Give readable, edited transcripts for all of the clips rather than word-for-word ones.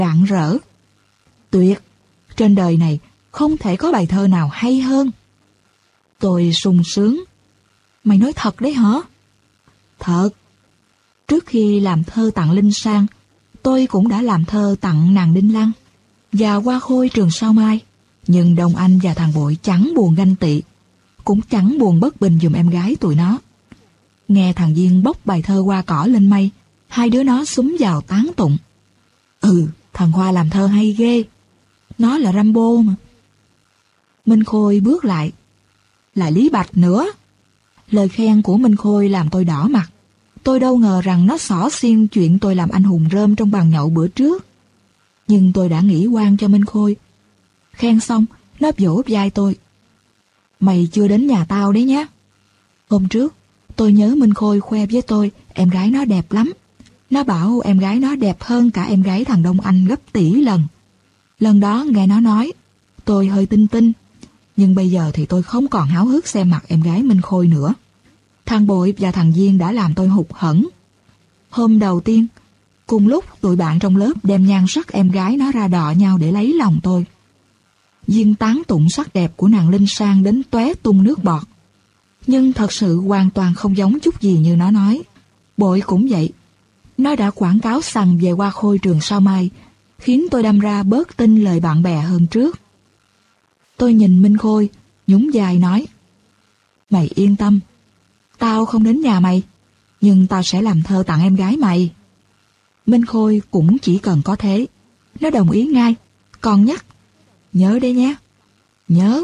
rạng rỡ. Tuyệt! Trên đời này không thể có bài thơ nào hay hơn. Tôi sung sướng. Mày nói thật đấy hả? Thật. Trước khi làm thơ tặng Linh Sang, tôi cũng đã làm thơ tặng nàng Đinh Lăng và Hoa Khôi Trường Sao Mai. Nhưng Đông Anh và thằng Bội chẳng buồn ganh tị, cũng chẳng buồn bất bình giùm em gái tụi nó. Nghe thằng Duyên bốc bài thơ Hoa Cỏ lên mây, hai đứa nó xúm vào tán tụng. Thằng Hoa làm thơ hay ghê. Nó là Rambo mà. Minh Khôi bước lại. Là Lý Bạch nữa. Lời khen của Minh Khôi làm tôi đỏ mặt. Tôi đâu ngờ rằng nó xỏ xiên chuyện tôi làm anh hùng rơm trong bàn nhậu bữa trước. Nhưng tôi đã nghĩ oan cho Minh Khôi. Khen xong, nó vỗ vai tôi. Mày chưa đến nhà tao đấy nhé. Hôm trước, tôi nhớ Minh Khôi khoe với tôi em gái nó đẹp lắm. Nó bảo em gái nó đẹp hơn cả em gái thằng Đông Anh gấp tỷ lần. Lần đó nghe nó nói, tôi hơi tin tin. Nhưng bây giờ thì tôi không còn háo hức xem mặt em gái Minh Khôi nữa. Thằng Bội và thằng Duyên đã làm tôi hụt hẫng. Hôm đầu tiên, cùng lúc tụi bạn trong lớp đem nhan sắc em gái nó ra đọ nhau để lấy lòng tôi. Duyên tán tụng sắc đẹp của nàng Linh Sang đến tóe tung nước bọt. Nhưng thật sự hoàn toàn không giống chút gì như nó nói. Bội cũng vậy. Nó đã quảng cáo sằng về Hoa Khôi Trường Sao Mai, khiến tôi đâm ra bớt tin lời bạn bè hơn trước. Tôi nhìn Minh Khôi, nhún vai nói, mày yên tâm, tao không đến nhà mày, nhưng tao sẽ làm thơ tặng em gái mày. Minh Khôi cũng chỉ cần có thế. Nó đồng ý ngay, còn nhắc, nhớ đấy nhé, nhớ.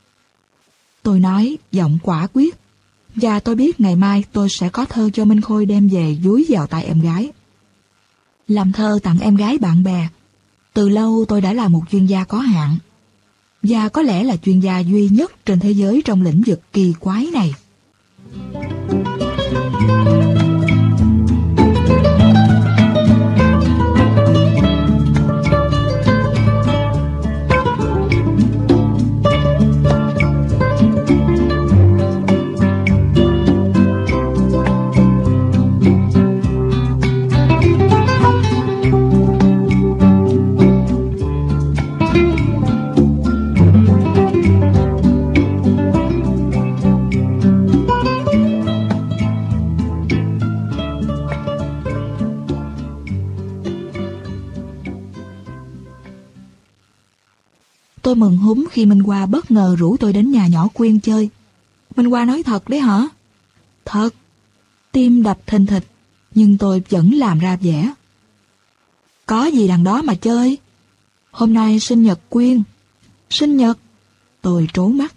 Tôi nói giọng quả quyết, và tôi biết ngày mai tôi sẽ có thơ cho Minh Khôi đem về dúi vào tay em gái. Làm thơ tặng em gái bạn bè, từ lâu tôi đã là một chuyên gia có hạn, và có lẽ là chuyên gia duy nhất trên thế giới trong lĩnh vực kỳ quái này. Tôi mừng húm khi Minh Hoa bất ngờ rủ tôi đến nhà nhỏ Quyên chơi. Minh Hoa nói thật đấy hả? Thật. Tim đập thình thịch, nhưng tôi vẫn làm ra vẻ. Có gì đằng đó mà chơi. Hôm nay sinh nhật Quyên. Sinh nhật? Tôi trố mắt.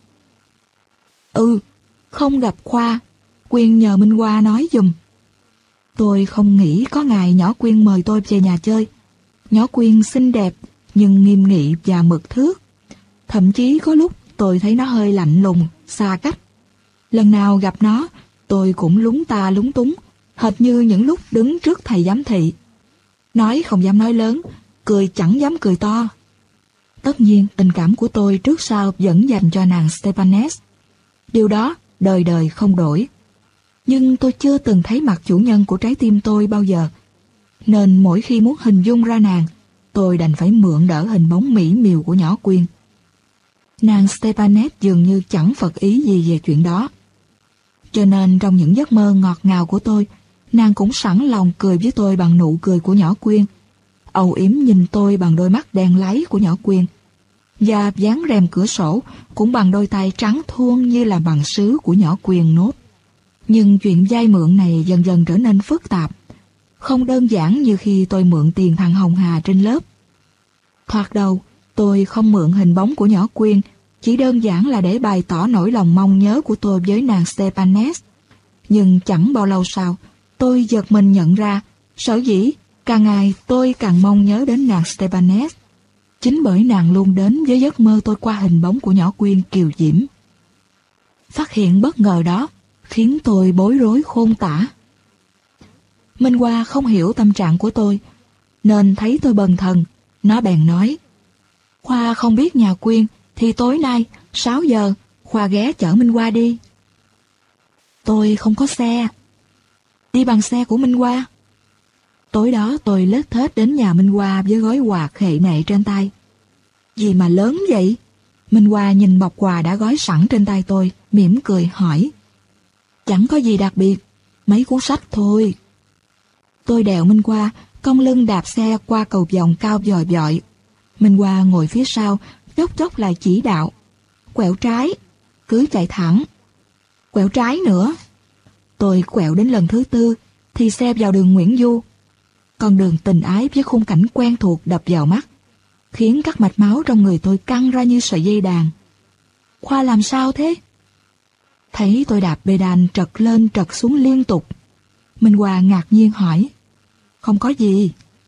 Không gặp Khoa. Quyên nhờ Minh Hoa nói giùm. Tôi không nghĩ có ngày nhỏ Quyên mời tôi về nhà chơi. Nhỏ Quyên xinh đẹp, nhưng nghiêm nghị và mực thước. Thậm chí có lúc tôi thấy nó hơi lạnh lùng, xa cách. Lần nào gặp nó, tôi cũng lúng ta lúng túng, hệt như những lúc đứng trước thầy giám thị. Nói không dám nói lớn, cười chẳng dám cười to. Tất nhiên, tình cảm của tôi trước sau vẫn dành cho nàng Stepanes. Điều đó đời đời không đổi. Nhưng tôi chưa từng thấy mặt chủ nhân của trái tim tôi bao giờ. Nên mỗi khi muốn hình dung ra nàng, tôi đành phải mượn đỡ hình bóng mỹ miều của nhỏ Quyên. Nàng Stepanes dường như chẳng phật ý gì về chuyện đó. Cho nên trong những giấc mơ ngọt ngào của tôi, nàng cũng sẵn lòng cười với tôi bằng nụ cười của nhỏ Quyên, âu yếm nhìn tôi bằng đôi mắt đen láy của nhỏ Quyên, và dán rèm cửa sổ cũng bằng đôi tay trắng thuôn như là bằng sứ của nhỏ Quyên nốt. Nhưng chuyện vay mượn này dần dần trở nên phức tạp, không đơn giản như khi tôi mượn tiền thằng Hồng Hà trên lớp. Thoạt đầu, tôi không mượn hình bóng của nhỏ Quyên, chỉ đơn giản là để bày tỏ nỗi lòng mong nhớ của tôi với nàng Stepanes. Nhưng chẳng bao lâu sau, tôi giật mình nhận ra, sở dĩ càng ngày tôi càng mong nhớ đến nàng Stepanes, chính bởi nàng luôn đến với giấc mơ tôi qua hình bóng của nhỏ Quyên kiều diễm. Phát hiện bất ngờ đó khiến tôi bối rối khôn tả. Minh Hoa không hiểu tâm trạng của tôi, nên thấy tôi bần thần, nó bèn nói, Khoa không biết nhà Quyên, thì tối nay, 6 giờ, Khoa ghé chở Minh Hoa đi. Tôi không có xe. Đi bằng xe của Minh Hoa. Tối đó tôi lết thết đến nhà Minh Hoa với gói quà khệ nệ trên tay. Gì mà lớn vậy? Minh Hoa nhìn bọc quà đã gói sẵn trên tay tôi, mỉm cười hỏi. Chẳng có gì đặc biệt, mấy cuốn sách thôi. Tôi đèo Minh Hoa, cong lưng đạp xe qua cầu vòng cao vòi vọi. Minh Hoa ngồi phía sau, chốc chốc lại chỉ đạo. Quẹo trái, cứ chạy thẳng. Quẹo trái nữa. Tôi quẹo đến lần thứ 4, thì xe vào đường Nguyễn Du. Con đường tình ái với khung cảnh quen thuộc đập vào mắt, khiến các mạch máu trong người tôi căng ra như sợi dây đàn. Khoa làm sao thế? Thấy tôi đạp pedal trật lên trật xuống liên tục, Minh Hoa ngạc nhiên hỏi. Không có gì.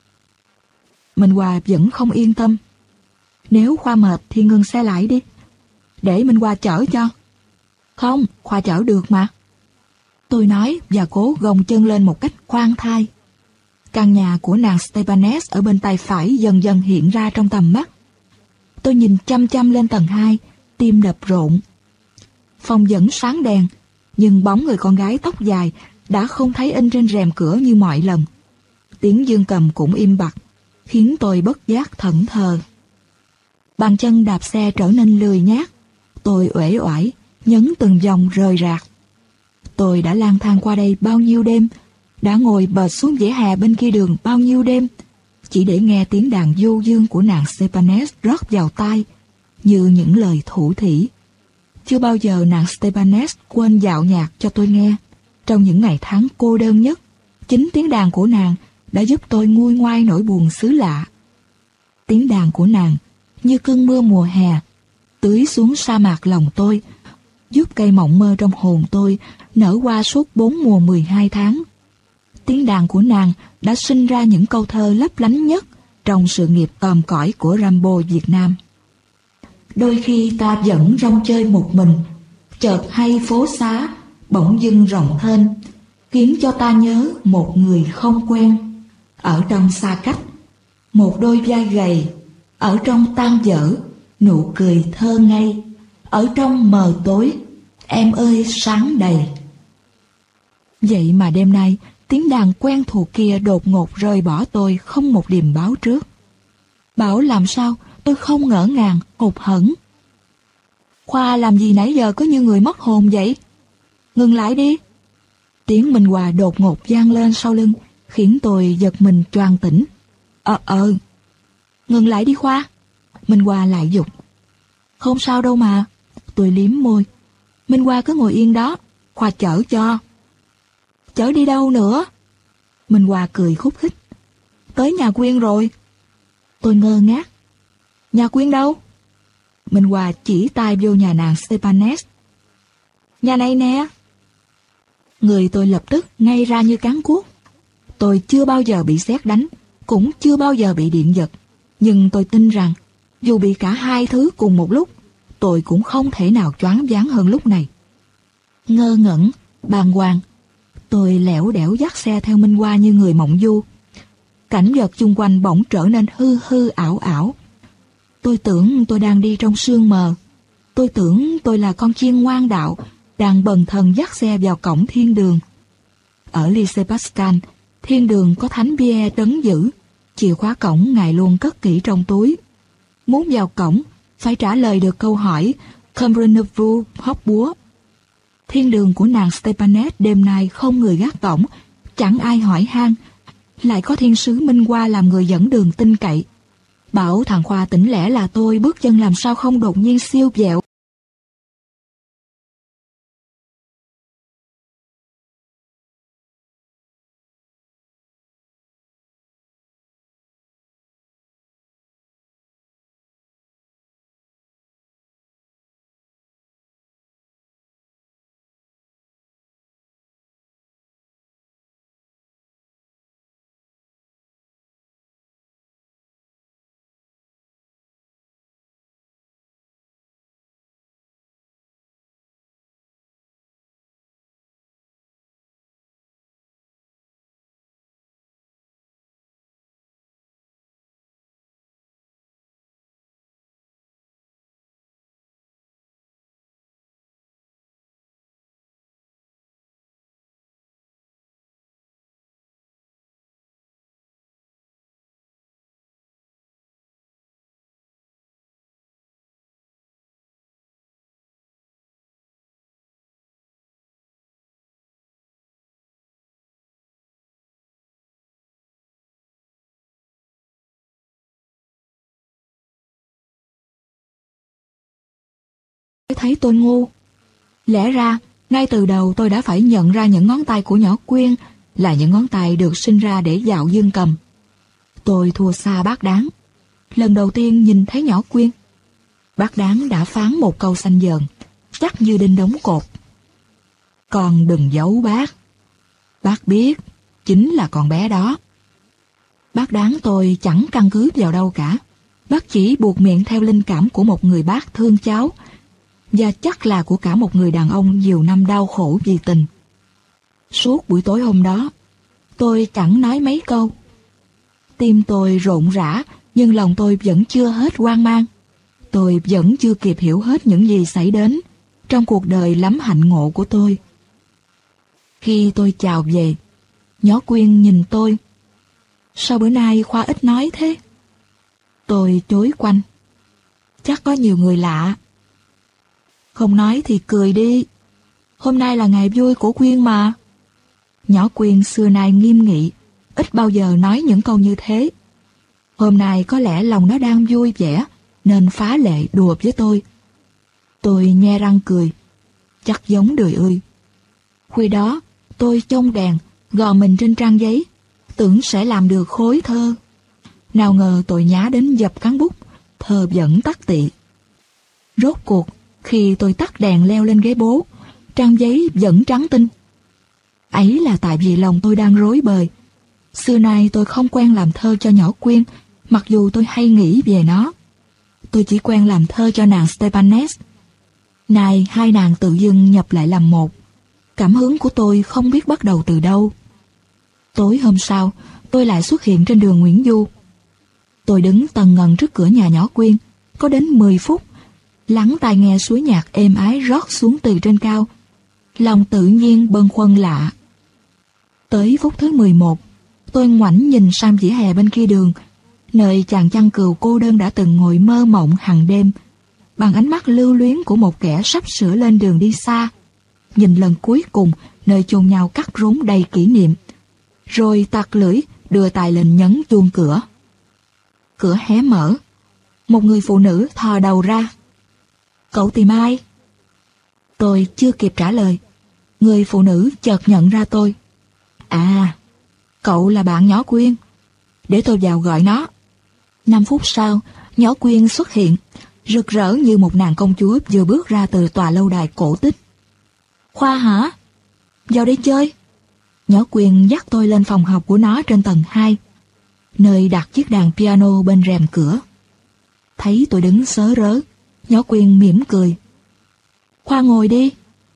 Minh Hoa vẫn không yên tâm. Nếu Khoa mệt thì ngừng xe lại đi, để Minh Hoa chở cho. Không, Khoa chở được mà. Tôi nói và cố gồng chân lên một cách khoan thai. Căn nhà của nàng Stepanes ở bên tay phải dần dần hiện ra trong tầm mắt. Tôi nhìn chăm chăm lên tầng 2, tim đập rộn. Phòng vẫn sáng đèn, nhưng bóng người con gái tóc dài đã không thấy in trên rèm cửa như mọi lần. Tiếng dương cầm cũng im bặt, khiến tôi bất giác thẫn thờ. Bàn chân đạp xe trở nên lười nhác. Tôi uể oải, nhấn từng vòng rời rạc. Tôi đã lang thang qua đây bao nhiêu đêm, đã ngồi bệt xuống vỉa hè bên kia đường bao nhiêu đêm, chỉ để nghe tiếng đàn du dương của nàng Stepanes rót vào tai, như những lời thủ thỉ. Chưa bao giờ nàng Stepanes quên dạo nhạc cho tôi nghe. Trong những ngày tháng cô đơn nhất, chính tiếng đàn của nàng đã giúp tôi nguôi ngoai nỗi buồn xứ lạ. Tiếng đàn của nàng như cơn mưa mùa hè, tưới xuống sa mạc lòng tôi, giúp cây mộng mơ trong hồn tôi nở hoa suốt 4 mùa 12 tháng. Tiếng đàn của nàng đã sinh ra những câu thơ lấp lánh nhất trong sự nghiệp còm cõi của Rambo Việt Nam. Đôi khi ta vẫn rong chơi một mình, chợt hay phố xá bỗng dưng rộng thênh, khiến cho ta nhớ một người không quen. Ở trong xa cách, một đôi vai gầy, ở trong tan dở, nụ cười thơ ngây, ở trong mờ tối, em ơi sáng đầy. Vậy mà đêm nay, tiếng đàn quen thuộc kia đột ngột rời bỏ tôi không một điềm báo trước. Bảo làm sao tôi không ngỡ ngàng, hụt hẫng. Khoa làm gì nãy giờ có như người mất hồn vậy? Ngừng lại đi. Tiếng Minh Hòa đột ngột vang lên sau lưng, khiến tôi giật mình choàng tỉnh. Ngừng lại đi Khoa. Minh Hòa lại giục. Không sao đâu mà. Tôi liếm môi. Minh Hòa cứ ngồi yên đó, Khoa chở cho. Chở đi đâu nữa? Minh Hòa cười khúc khích. Tới nhà Quyên rồi. Tôi ngơ ngác. Nhà Quyên đâu? Minh Hòa chỉ tay vô nhà nàng Stepanes. Nhà này nè. Người tôi lập tức ngay ra như cán cuốc. Tôi chưa bao giờ bị sét đánh, cũng chưa bao giờ bị điện giật. Nhưng tôi tin rằng, dù bị cả hai thứ cùng một lúc, tôi cũng không thể nào choáng váng hơn lúc này. Ngơ ngẩn, bàng hoàng, tôi lẻo đẻo dắt xe theo Minh Hoa như người mộng du. Cảnh vật chung quanh bỗng trở nên hư hư ảo ảo. Tôi tưởng tôi đang đi trong sương mờ. Tôi tưởng tôi là con chiên ngoan đạo, đang bần thần dắt xe vào cổng thiên đường. Ở Lycée Pascal, thiên đường có thánh Pierre trấn giữ. Chìa khóa cổng ngài luôn cất kỹ trong túi. Muốn vào cổng, phải trả lời được câu hỏi Comprenez-vous hóc búa. Thiên đường của nàng Stepanes đêm nay không người gác cổng, chẳng ai hỏi han. Lại có thiên sứ Minh Hoa làm người dẫn đường tin cậy. Bảo thằng Khoa tỉnh lẻ là tôi bước chân làm sao không đột nhiên siêu vẹo. thấy tôi ngu. Lẽ ra, ngay từ đầu tôi đã phải nhận ra những ngón tay của nhỏ Quyên là những ngón tay được sinh ra để dạo dương cầm. Tôi thua xa bác Đáng. Lần đầu tiên nhìn thấy nhỏ Quyên, bác Đáng đã phán một câu xanh dờn, chắc như đinh đóng cột. Con đừng giấu bác. Bác biết, chính là con bé đó. Bác Đáng tôi chẳng căn cứ vào đâu cả. Bác chỉ buộc miệng theo linh cảm của một người bác thương cháu, và chắc là của cả một người đàn ông nhiều năm đau khổ vì tình. Suốt buổi tối hôm đó, tôi chẳng nói mấy câu. Tim tôi rộn rã, nhưng lòng tôi vẫn chưa hết hoang mang. Tôi vẫn chưa kịp hiểu hết những gì xảy đến trong cuộc đời lắm hạnh ngộ của tôi. Khi tôi chào về, nhỏ Quyên nhìn tôi. Sao bữa nay Khoa ít nói thế? Tôi chối quanh. Chắc có nhiều người lạ. Không nói thì cười đi. Hôm nay là ngày vui của Quyên mà. Nhỏ Quyên xưa nay nghiêm nghị, ít bao giờ nói những câu như thế. Hôm nay có lẽ lòng nó đang vui vẻ, nên phá lệ đùa với tôi. Tôi nhe răng cười. Chắc giống đời ơi. Khuya đó, tôi trông đèn, gò mình trên trang giấy, tưởng sẽ làm được khối thơ. Nào ngờ tôi nhá đến dập cán bút, thơ vẫn tắc tị. Rốt cuộc, khi tôi tắt đèn leo lên ghế bố, trang giấy vẫn trắng tinh. Ấy là tại vì lòng tôi đang rối bời. Xưa nay tôi không quen làm thơ cho nhỏ Quyên, mặc dù tôi hay nghĩ về nó. Tôi chỉ quen làm thơ cho nàng Stepanes. Nay hai nàng tự dưng nhập lại làm một. Cảm hứng của tôi không biết bắt đầu từ đâu. Tối hôm sau, tôi lại xuất hiện trên đường Nguyễn Du. Tôi đứng tần ngần trước cửa nhà nhỏ Quyên, có đến 10 phút, lắng tai nghe suối nhạc êm ái rót xuống từ trên cao. Lòng tự nhiên bâng khuâng lạ. Tới phút thứ 11, tôi ngoảnh nhìn sang vỉa hè bên kia đường, nơi chàng chăn cừu cô đơn đã từng ngồi mơ mộng hàng đêm, bằng ánh mắt lưu luyến của một kẻ sắp sửa lên đường đi xa, nhìn lần cuối cùng nơi chôn nhau cắt rốn đầy kỷ niệm, rồi tặc lưỡi đưa tay lên nhấn chuông cửa. Cửa hé mở, một người phụ nữ thò đầu ra. Cậu tìm ai? Tôi chưa kịp trả lời, người phụ nữ chợt nhận ra tôi. À, cậu là bạn nhỏ Quyên. Để tôi vào gọi nó. 5 phút sau, nhỏ Quyên xuất hiện, rực rỡ như một nàng công chúa vừa bước ra từ tòa lâu đài cổ tích. Khoa hả? Vào đây chơi. Nhỏ Quyên dắt tôi lên phòng học của nó trên tầng 2, nơi đặt chiếc đàn piano bên rèm cửa. Thấy tôi đứng sớ rớ, nhỏ Quyên mỉm cười. Khoa ngồi đi.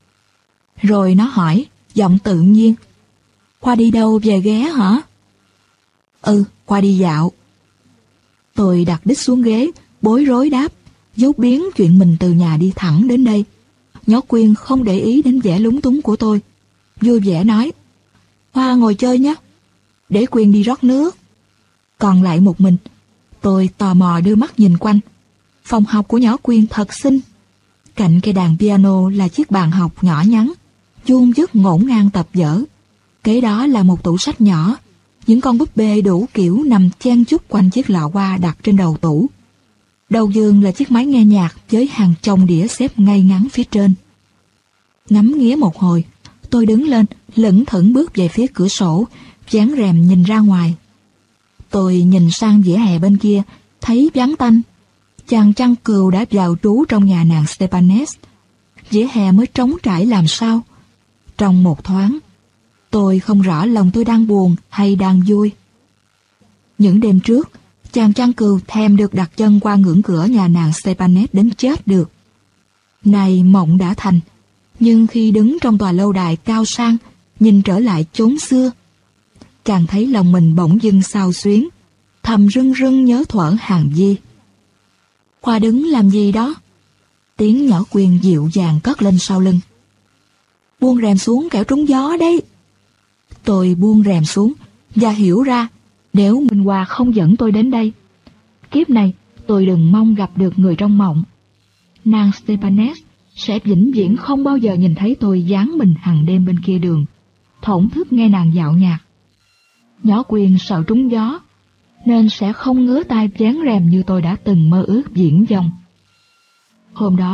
Rồi nó hỏi, giọng tự nhiên. Khoa đi đâu về ghé hả? Ừ, Khoa đi dạo. Tôi đặt đít xuống ghế, bối rối đáp, dấu biến chuyện mình từ nhà đi thẳng đến đây. Nhỏ Quyên không để ý đến vẻ lúng túng của tôi, vui vẻ nói. Khoa ngồi chơi nhé, để Quyên đi rót nước. Còn lại một mình, tôi tò mò đưa mắt nhìn quanh. Phòng học của nhỏ Quyên thật xinh. Cạnh cây đàn piano là chiếc bàn học nhỏ nhắn, vuông vức ngổn ngang tập vở. Kế đó là một tủ sách nhỏ, những con búp bê đủ kiểu nằm chen chúc quanh chiếc lọ hoa đặt trên đầu tủ. Đầu giường là chiếc máy nghe nhạc với hàng chồng đĩa xếp ngay ngắn phía trên. Ngắm nghía một hồi, tôi đứng lên, lững thững bước về phía cửa sổ, dán rèm nhìn ra ngoài. Tôi nhìn sang vỉa hè bên kia, thấy vắng tanh. Chàng chăn cừu đã vào trú trong nhà nàng Stepanes. Vỉa hè mới trống trải làm sao. Trong một thoáng, tôi không rõ lòng tôi đang buồn hay đang vui. Những đêm trước, chàng chăn cừu thèm được đặt chân qua ngưỡng cửa nhà nàng Stepanes đến chết được. Này mộng đã thành, nhưng khi đứng trong tòa lâu đài cao sang, nhìn trở lại chốn xưa, chàng thấy lòng mình bỗng dưng xao xuyến, thầm rưng rưng nhớ thuở hàng di. Khoa đứng làm gì đó? Tiếng nhỏ Quyên dịu dàng cất lên sau lưng. Buông rèm xuống kẻo trúng gió đấy. Tôi buông rèm xuống và hiểu ra nếu Minh Hoa không dẫn tôi đến đây, kiếp này tôi đừng mong gặp được người trong mộng. Nàng Stepanes sẽ vĩnh viễn không bao giờ nhìn thấy tôi dáng mình hàng đêm bên kia đường, thổn thức nghe nàng dạo nhạc. Nhỏ Quyên sợ trúng gió, nên sẽ không ngứa tay vén rèm như tôi đã từng mơ ước viễn vông. Hôm đó,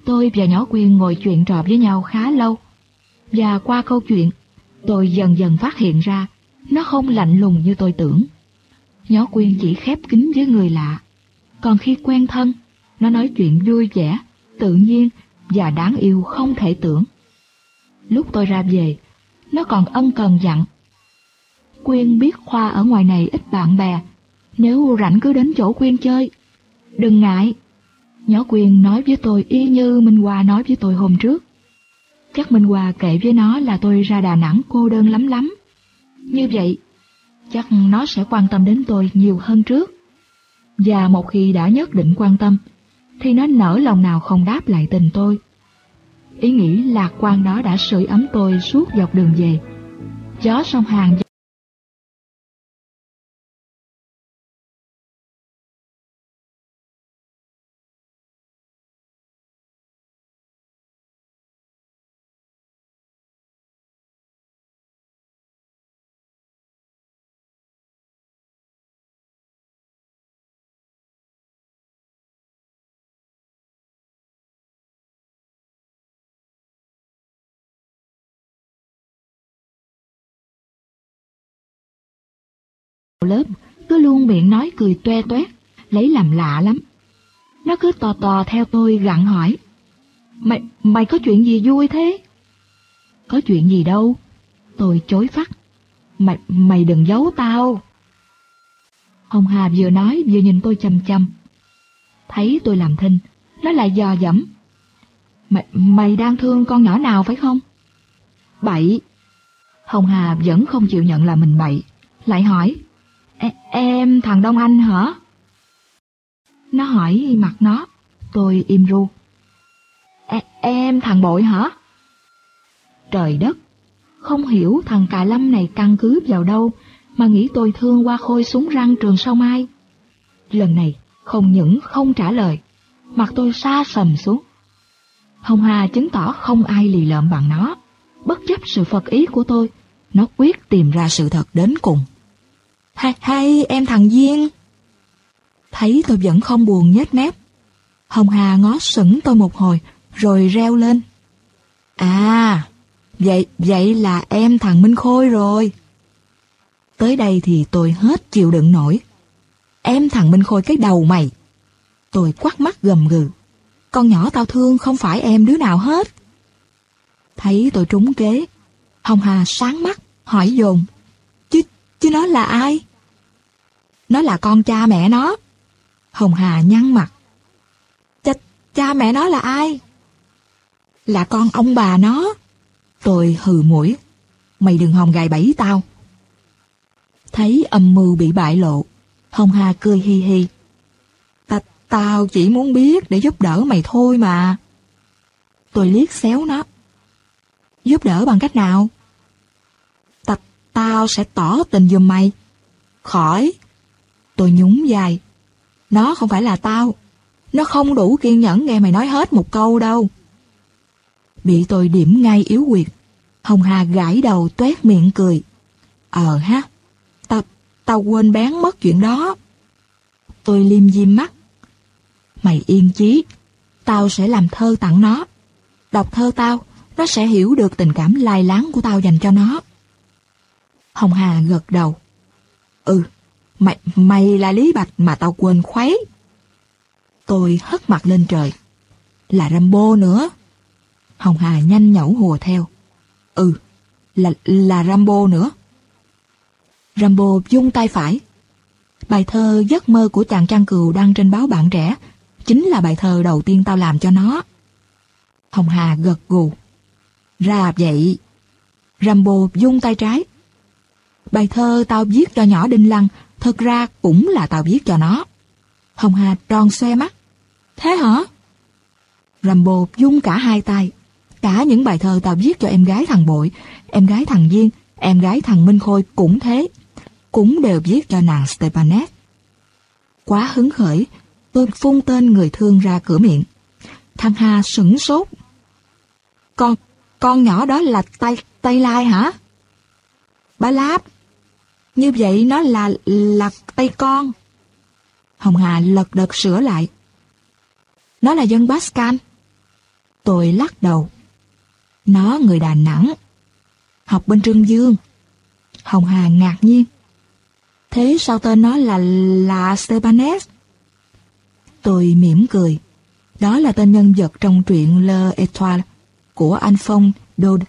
Tôi và nhỏ Quyên ngồi chuyện trò với nhau khá lâu. Và qua câu chuyện, tôi dần dần phát hiện ra nó không lạnh lùng như tôi tưởng. Nhỏ Quyên chỉ khép kín với người lạ. Còn khi quen thân, nó nói chuyện vui vẻ, tự nhiên và đáng yêu không thể tưởng. Lúc tôi ra về, nó còn ân cần dặn: Quyên biết Khoa ở ngoài này ít bạn bè, nếu rảnh cứ đến chỗ Quyên chơi, đừng ngại. Nhỏ Quyên nói với tôi y như Minh Hoa nói với tôi hôm trước. Chắc Minh Hoa kể với nó là tôi ra Đà Nẵng cô đơn lắm lắm. Như vậy, chắc nó sẽ quan tâm đến tôi nhiều hơn trước. Và một khi đã nhất định quan tâm, thì nó nỡ lòng nào không đáp lại tình tôi. Ý nghĩ lạc quan đó đã sưởi ấm tôi suốt dọc đường về. Gió sông Hàn lớp cứ luôn miệng nói cười toe toét, lấy làm lạ lắm. Nó cứ tò tò theo tôi gặng hỏi: Mày có chuyện gì vui thế? Có chuyện gì đâu, tôi chối phắt. Mày đừng giấu tao. Hồng Hà vừa nói vừa nhìn tôi chăm chăm. Thấy tôi làm thinh, nó lại dò dẫm: Mày đang thương con nhỏ nào phải không? Bậy. Hồng Hà vẫn không chịu nhận là mình bậy, lại hỏi: Em thằng Đông Anh hả? Nó hỏi mặt nó, tôi im ru. Em thằng Bội hả? Trời đất, không hiểu thằng Cà Lâm này căn cứ vào đâu mà nghĩ tôi thương Hoa Khôi súng răng Trường Sao Mai. Lần này không những không trả lời, mặt tôi sa sầm xuống. Hồng Hà chứng tỏ không ai lì lợm bằng nó. Bất chấp sự phật ý của tôi, nó quyết tìm ra sự thật đến cùng. Hay em thằng Duyên. Thấy tôi vẫn không buồn nhếch mép, Hồng Hà ngó sững tôi một hồi rồi reo lên: À, vậy là em thằng Minh Khôi rồi. Tới đây thì tôi hết chịu đựng nổi. Em thằng Minh Khôi cái đầu mày. Tôi quắt mắt gầm gừ: Con nhỏ tao thương không phải em đứa nào hết. Thấy tôi trúng kế, Hồng Hà sáng mắt hỏi dồn: Chứ nó là ai? Nó là con cha mẹ nó. Hồng Hà nhăn mặt: Cha mẹ nó là ai? Là con ông bà nó. Tôi hừ mũi: Mày đừng hòng gài bẫy tao. Thấy âm mưu bị bại lộ, Hồng Hà cười hi hi: Tao chỉ muốn biết để giúp đỡ mày thôi mà. Tôi liếc xéo nó: Giúp đỡ bằng cách nào? Tao sẽ tỏ tình giùm mày. Khỏi. Tôi nhún vai: Nó không phải là tao. Nó không đủ kiên nhẫn nghe mày nói hết một câu đâu. Bị tôi điểm ngay yếu quyệt, Hồng Hà gãi đầu toét miệng cười: Ha, tao quên bén mất chuyện đó. Tôi liêm diêm mắt: Mày yên chí, tao sẽ làm thơ tặng nó. Đọc thơ tao, nó sẽ hiểu được tình cảm lai láng của tao dành cho nó. Hồng Hà gật đầu: Mày là Lý Bạch mà tao quên khuấy. Tôi hất mặt lên trời: Là Rambo nữa. Hồng Hà nhanh nhẩu hùa theo: Là Rambo nữa. Rambo vung tay phải. Bài thơ Giấc mơ của chàng Trang Cừu đăng trên báo Bạn Trẻ chính là bài thơ đầu tiên tao làm cho nó. Hồng Hà gật gù: Ra vậy. Rambo vung tay trái. Bài thơ tao viết cho nhỏ Đinh Lăng thực ra cũng là tao viết cho nó. Hồng Hà tròn xoe mắt: Thế hả? Rambo vung cả hai tay. Cả những bài thơ tao viết cho em gái thằng Bội, em gái thằng Duyên, em gái thằng Minh Khôi cũng thế, cũng đều viết cho nàng Stepanet. Quá hứng khởi, tôi phun tên người thương ra cửa miệng. Thằng Hà sửng sốt: Con nhỏ đó là Tây Lai hả? Bà Láp. Như vậy nó là Tây Con. Hồng Hà lật đật sửa lại: Nó là dân Bascan. Tôi lắc đầu. Nó người Đà Nẵng, học bên Trương Dương. Hồng Hà ngạc nhiên. Thế sao tên nó là Stepanes? Tôi mỉm cười. Đó là tên nhân vật trong truyện L'Étoile của Alphonse Daudet.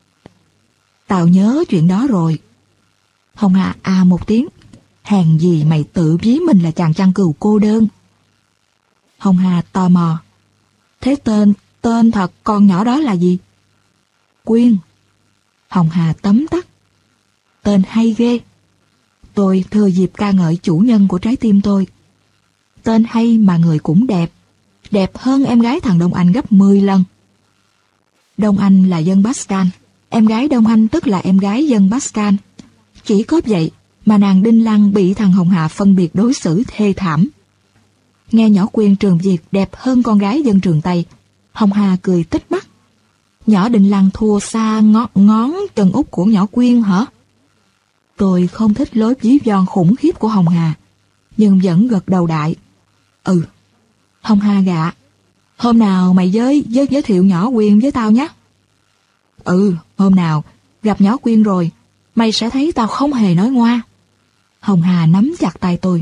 Tao nhớ chuyện đó rồi. Hồng Hà à một tiếng. Hèn gì mày tự ví mình là chàng chăn cừu cô đơn. Hồng Hà tò mò. Thế tên thật con nhỏ đó là gì? Quyên. Hồng Hà tấm tắc. Tên hay ghê. Tôi thừa dịp ca ngợi chủ nhân của trái tim tôi. Tên hay mà người cũng đẹp. Đẹp hơn em gái thằng Đông Anh gấp 10 lần. Đông Anh là dân Pascal. Em gái Đông Anh tức là em gái dân Pascal. Chỉ có vậy mà nàng Đinh Lăng bị thằng Hồng Hà phân biệt đối xử thê thảm. Nghe nhỏ Quyên trường Việt đẹp hơn con gái dân trường Tây, Hồng Hà cười tít mắt. Nhỏ Đinh Lăng thua xa ngón chân út của nhỏ Quyên hả? Tôi không thích lối ví von khủng khiếp của Hồng Hà, nhưng vẫn gật đầu đại. Ừ. Hồng Hà gạ. Hôm nào mày giới thiệu nhỏ Quyên với tao nhé. Ừ, hôm nào gặp nhỏ Quyên rồi, mày sẽ thấy tao không hề nói ngoa. Hồng Hà nắm chặt tay tôi.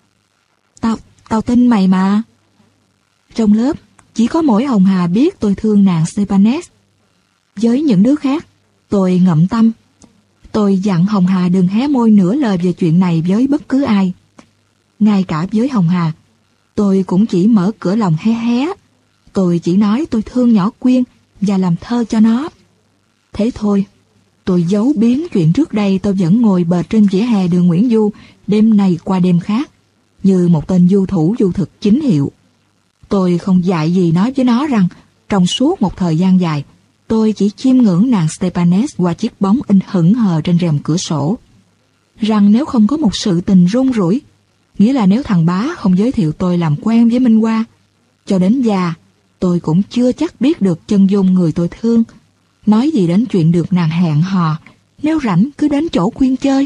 Tao tin mày mà. Trong lớp, chỉ có mỗi Hồng Hà biết tôi thương nàng Stepanes. Với những đứa khác, tôi ngậm tâm. Tôi dặn Hồng Hà đừng hé môi nửa lời về chuyện này với bất cứ ai. Ngay cả với Hồng Hà, tôi cũng chỉ mở cửa lòng hé hé. Tôi chỉ nói tôi thương nhỏ Quyên và làm thơ cho nó. Thế thôi, tôi giấu biến chuyện trước đây tôi vẫn ngồi bệt trên vỉa hè đường Nguyễn Du đêm này qua đêm khác, như một tên du thủ du thực chính hiệu. Tôi không dại gì nói với nó rằng trong suốt một thời gian dài, tôi chỉ chiêm ngưỡng nàng Stepanes qua chiếc bóng in hững hờ trên rèm cửa sổ. Rằng nếu không có một sự tình run rủi, nghĩa là nếu thằng Bá không giới thiệu tôi làm quen với Minh Hoa, cho đến già, tôi cũng chưa chắc biết được chân dung người tôi thương. Nói gì đến chuyện được nàng hẹn hò, nếu rảnh cứ đến chỗ Quyên chơi.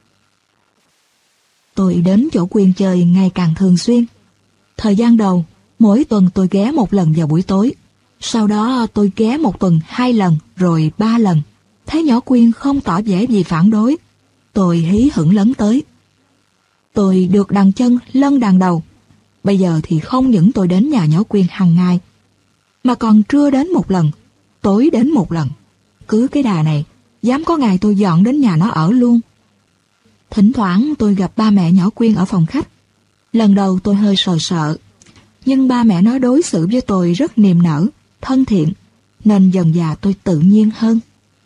Tôi đến chỗ Quyên chơi ngày càng thường xuyên. Thời gian đầu, mỗi tuần tôi ghé một lần vào buổi tối. Sau đó tôi ghé một tuần 2 lần, rồi 3 lần. Thấy nhỏ Quyên không tỏ vẻ gì phản đối, tôi hí hửng lấn tới. Tôi được đằng chân lân đằng đầu. Bây giờ thì không những tôi đến nhà nhỏ Quyên hàng ngày, mà còn trưa đến một lần, tối đến một lần. Cứ cái đà này, dám có ngày tôi dọn đến nhà nó ở luôn. Thỉnh thoảng tôi gặp ba mẹ nhỏ Quyên ở phòng khách. Lần đầu tôi hơi sợ, nhưng ba mẹ nó đối xử với tôi rất niềm nở, thân thiện, nên dần dà tôi tự nhiên hơn.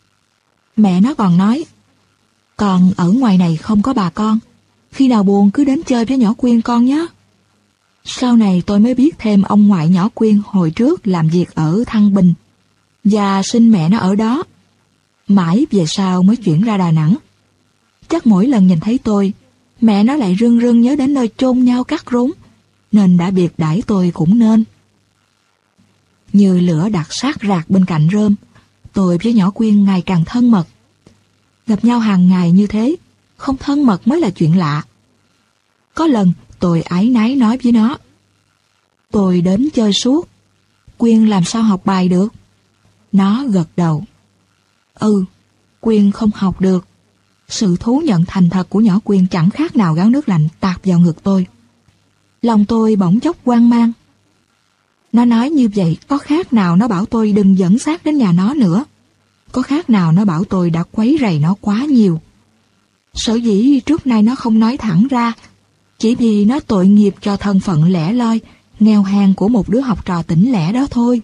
Mẹ nó còn nói, còn ở ngoài này không có bà con, khi nào buồn cứ đến chơi với nhỏ Quyên con nhé. Sau này tôi mới biết thêm ông ngoại nhỏ Quyên hồi trước làm việc ở Thăng Bình và sinh mẹ nó ở đó. Mãi về sau mới chuyển ra Đà Nẵng. Chắc mỗi lần nhìn thấy tôi, mẹ nó lại rưng rưng nhớ đến nơi chôn nhau cắt rốn, nên đã biệt đãi tôi cũng nên. Như lửa đặt sát rạc bên cạnh rơm, tôi với nhỏ Quyên ngày càng thân mật. Gặp nhau hàng ngày như thế, không thân mật mới là chuyện lạ. Có lần tôi áy náy nói với nó, tôi đến chơi suốt, Quyên làm sao học bài được? Nó gật đầu. Ừ, Quyên không học được. Sự thú nhận thành thật của nhỏ Quyên chẳng khác nào gáo nước lạnh tạt vào ngực tôi. Lòng tôi bỗng chốc hoang mang. Nó nói như vậy có khác nào nó bảo tôi đừng dẫn xác đến nhà nó nữa? Có khác nào nó bảo tôi đã quấy rầy nó quá nhiều? Sở dĩ trước nay nó không nói thẳng ra, chỉ vì nó tội nghiệp cho thân phận lẻ loi, nghèo hèn của một đứa học trò tỉnh lẻ đó thôi.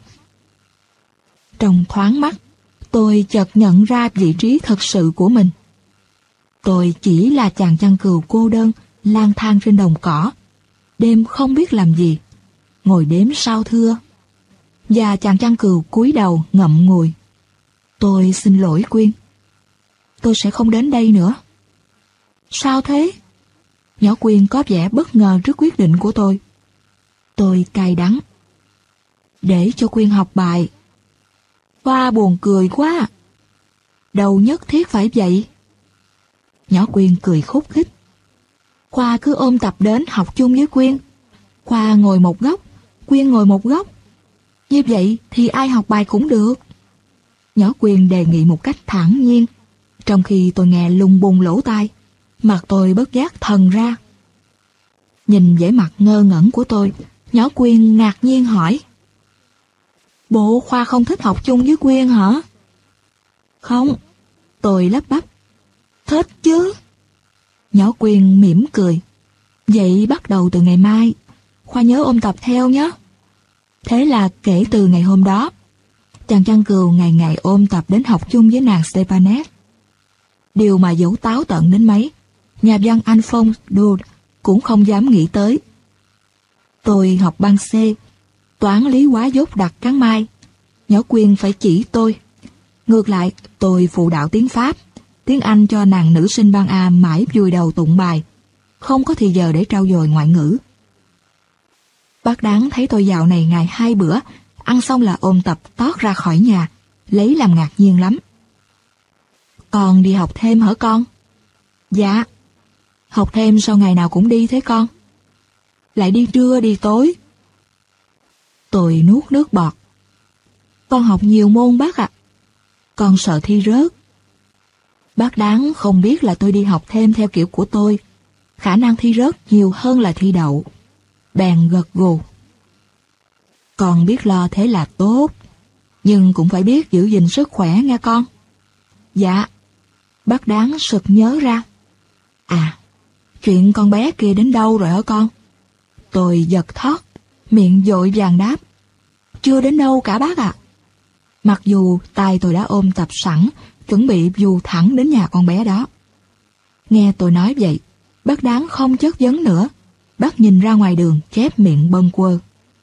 Trong thoáng mắt, tôi chợt nhận ra vị trí thật sự của mình. Tôi chỉ là chàng chăn cừu cô đơn, lang thang trên đồng cỏ, đêm không biết làm gì, ngồi đếm sao thưa. Và chàng chăn cừu cúi đầu ngậm ngùi. Tôi xin lỗi Quyên. Tôi sẽ không đến đây nữa. Sao thế? Nhỏ Quyên có vẻ bất ngờ trước quyết định của tôi. Tôi cay đắng. Để cho Quyên học bài. Khoa buồn cười quá. Đâu nhất thiết phải vậy. Nhỏ Quyên cười khúc khích. Khoa cứ ôm tập đến học chung với Quyên. Khoa ngồi một góc, Quyên ngồi một góc. Như vậy thì ai học bài cũng được. Nhỏ Quyên đề nghị một cách thản nhiên, trong khi tôi nghe lùng bùng lỗ tai, mặt tôi bất giác thần ra. Nhìn vẻ mặt ngơ ngẩn của tôi, nhỏ Quyên ngạc nhiên hỏi: Bộ Khoa không thích học chung với Quyên hả? Không, tôi lắp bắp. Thích chứ. Nhỏ Quyên mỉm cười. Vậy bắt đầu từ ngày mai, Khoa nhớ ôn tập theo nhé. Thế là kể từ ngày hôm đó, chàng chăn cừu ngày ngày ôn tập đến học chung với nàng Stepanet. Điều mà dẫu táo tận đến mấy, nhà văn Alphonse Daudet cũng không dám nghĩ tới. Tôi học ban C, toán lý hóa dốt đặc cán mai, nhỏ Quyên phải chỉ tôi. Ngược lại, tôi phụ đạo tiếng Pháp, tiếng Anh cho nàng nữ sinh ban A mãi vùi đầu tụng bài, không có thì giờ để trau dồi ngoại ngữ. Bác Đáng thấy tôi dạo này ngày 2 bữa, ăn xong là ôn tập tót ra khỏi nhà, lấy làm ngạc nhiên lắm. Con đi học thêm hả con? Dạ. Học thêm sao ngày nào cũng đi thế con? Lại đi trưa đi tối. Tôi nuốt nước bọt. Con học nhiều môn bác ạ. Con sợ thi rớt. Bác Đáng không biết là tôi đi học thêm theo kiểu của tôi, khả năng thi rớt nhiều hơn là thi đậu. Bèn gật gù. Con biết lo thế là tốt, nhưng cũng phải biết giữ gìn sức khỏe nghe con. Dạ. Bác Đáng sực nhớ ra. À, chuyện con bé kia đến đâu rồi hả con? Tôi giật thót, miệng vội vàng đáp. Chưa đến đâu cả bác ạ. Mặc dù tay tôi đã ôm tập sẵn, chuẩn bị dù thẳng đến nhà con bé đó. Nghe tôi nói vậy, bác Đáng không chất vấn nữa. Bác nhìn ra ngoài đường, chép miệng bâng quơ.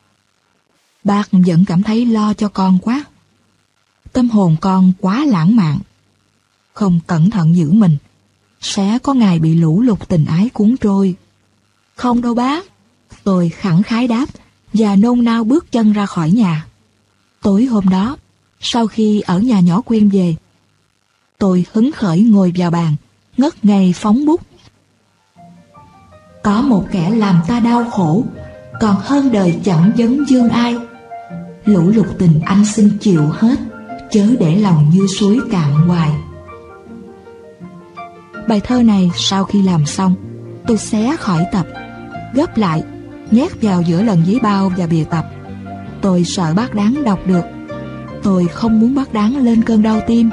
Bác vẫn cảm thấy lo cho con quá. Tâm hồn con quá lãng mạn. Không cẩn thận giữ mình, sẽ có ngày bị lũ lụt tình ái cuốn trôi. Không đâu bác. Tôi khẳng khái đáp và nôn nao bước chân ra khỏi nhà. Tối hôm đó, sau khi ở nhà nhỏ Quyên về, tôi hứng khởi ngồi vào bàn, ngất ngây phóng bút. Có một kẻ làm ta đau khổ, còn hơn đời chẳng vấn vương ai. Lũ lụt tình anh xin chịu hết, chớ để lòng như suối cạn hoài. Bài thơ này sau khi làm xong, tôi xé khỏi tập, gấp lại, nhét vào giữa lần giấy bao và bìa tập. Tôi sợ bác Đáng đọc được. Tôi không muốn bác Đáng lên cơn đau tim.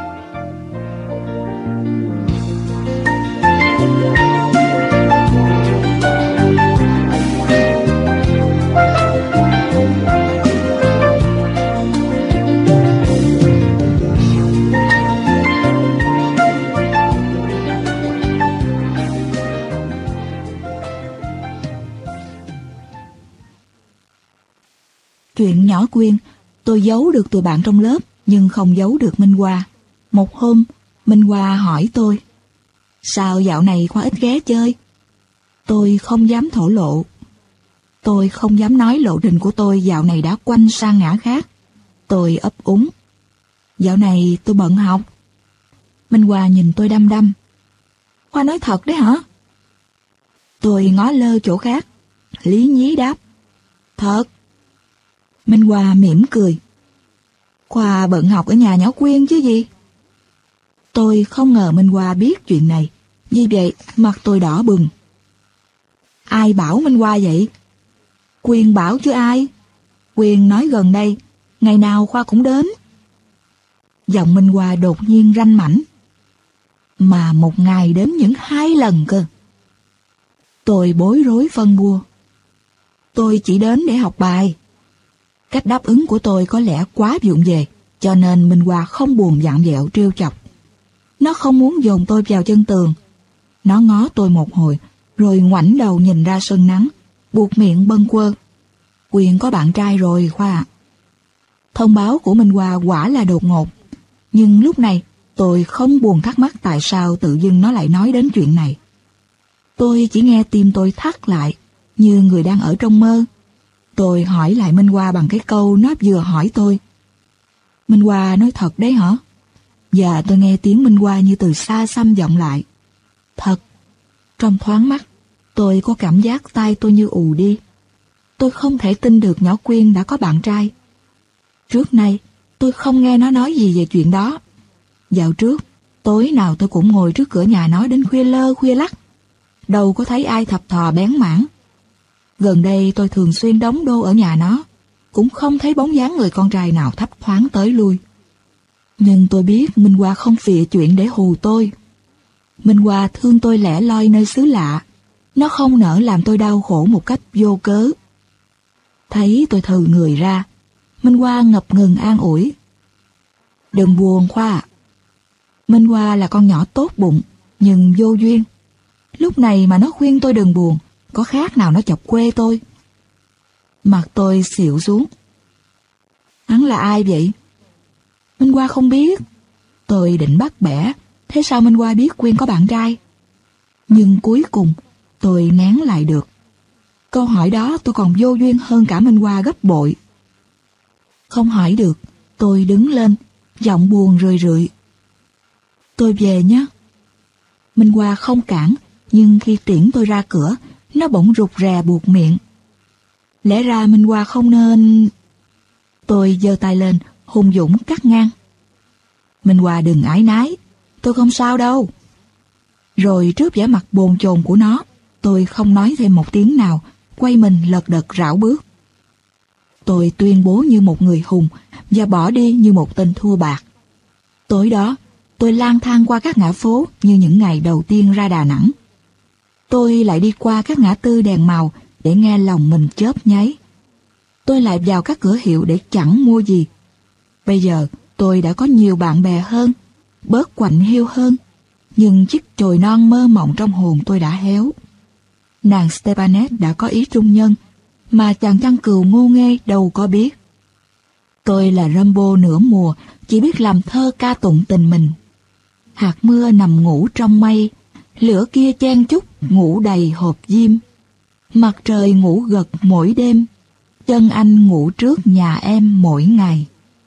Chuyện nhỏ Quyên, tôi giấu được tụi bạn trong lớp, nhưng không giấu được Minh Hoa. Một hôm, Minh Hoa hỏi tôi, sao dạo này Khoa ít ghé chơi? Tôi không dám thổ lộ. Tôi không dám nói lộ trình của tôi dạo này đã quanh sang ngã khác. Tôi ấp úng. Dạo này tôi bận học. Minh Hoa nhìn tôi đăm đăm. Khoa nói thật đấy hả? Tôi ngó lơ chỗ khác, lý nhí đáp. Thật. Minh Hoa mỉm cười. Khoa bận học ở nhà nhỏ Quyên chứ gì? Tôi không ngờ Minh Hoa biết chuyện này, vì vậy mặt tôi đỏ bừng. Ai bảo Minh Hoa vậy? Quyên bảo chứ ai? Quyên nói gần đây, ngày nào Khoa cũng đến. Giọng Minh Hoa đột nhiên ranh mãnh. Mà một ngày đến những 2 lần cơ. Tôi bối rối phân bua. Tôi chỉ đến để học bài. Cách đáp ứng của tôi có lẽ quá vụng về, cho nên Minh Hoa không buồn vặn vẹo trêu chọc. Nó không muốn dồn tôi vào chân tường. Nó ngó tôi một hồi, rồi ngoảnh đầu nhìn ra sân nắng, buột miệng bâng quơ. Quyên có bạn trai rồi Khoa ạ. Thông báo của Minh Hoa quả là đột ngột, nhưng lúc này tôi không buồn thắc mắc tại sao tự dưng nó lại nói đến chuyện này. Tôi chỉ nghe tim tôi thắt lại, như người đang ở trong mơ. Tôi hỏi lại Minh Hoa bằng cái câu nó vừa hỏi tôi. Minh Hoa nói thật đấy hả? Và tôi nghe tiếng Minh Hoa như từ xa xăm vọng lại. Thật. Trong thoáng mắt, tôi có cảm giác tai tôi như ù đi. Tôi không thể tin được nhỏ Quyên đã có bạn trai. Trước nay, tôi không nghe nó nói gì về chuyện đó. Dạo trước, tối nào tôi cũng ngồi trước cửa nhà nó đến khuya lơ khuya lắc. Đâu có thấy ai thập thò bén mảng. Gần đây tôi thường xuyên đóng đô ở nhà nó, cũng không thấy bóng dáng người con trai nào thấp thoáng tới lui. Nhưng tôi biết Minh Hoa không phịa chuyện để hù tôi. Minh Hoa thương tôi lẻ loi nơi xứ lạ. Nó không nỡ làm tôi đau khổ một cách vô cớ. Thấy tôi thừ người ra, Minh Hoa ngập ngừng an ủi. Đừng buồn Khoa. Minh Hoa là con nhỏ tốt bụng, nhưng vô duyên. Lúc này mà nó khuyên tôi đừng buồn, có khác nào nó chọc quê tôi. Mặt tôi xịu xuống. Hắn là ai vậy? Minh Hoa không biết. Tôi định bắt bẻ, thế sao Minh Hoa biết Quyên có bạn trai? Nhưng cuối cùng, tôi nén lại được. Câu hỏi đó tôi còn vô duyên hơn cả Minh Hoa gấp bội. Không hỏi được, tôi đứng lên, giọng buồn rười rượi. Tôi về nhé. Minh Hoa không cản, nhưng khi tiễn tôi ra cửa, nó bỗng rụt rè buộc miệng. Lẽ ra Minh Hoa không nên... Tôi giơ tay lên, hung dũng cắt ngang. Minh Hoa đừng ái nái, tôi không sao đâu. Rồi trước vẻ mặt bồn chồn của nó, tôi không nói thêm một tiếng nào, quay mình lật đật rảo bước. Tôi tuyên bố như một người hùng và bỏ đi như một tên thua bạc. Tối đó, tôi lang thang qua các ngã phố như những ngày đầu tiên ra Đà Nẵng. Tôi lại đi qua các ngã tư đèn màu để nghe lòng mình chớp nháy. Tôi lại vào các cửa hiệu để chẳng mua gì. Bây giờ tôi đã có nhiều bạn bè hơn, bớt quạnh hiu hơn, nhưng chiếc chồi non mơ mộng trong hồn tôi đã héo. Nàng Stepanet đã có ý trung nhân, mà chàng chăn cừu ngu nghê đâu có biết. Tôi là Rambo nửa mùa, chỉ biết làm thơ ca tụng tình mình. Hạt mưa nằm ngủ trong mây, lửa kia chen chúc ngủ đầy hộp diêm. Mặt trời ngủ gật mỗi đêm, chân anh ngủ trước nhà em mỗi ngày.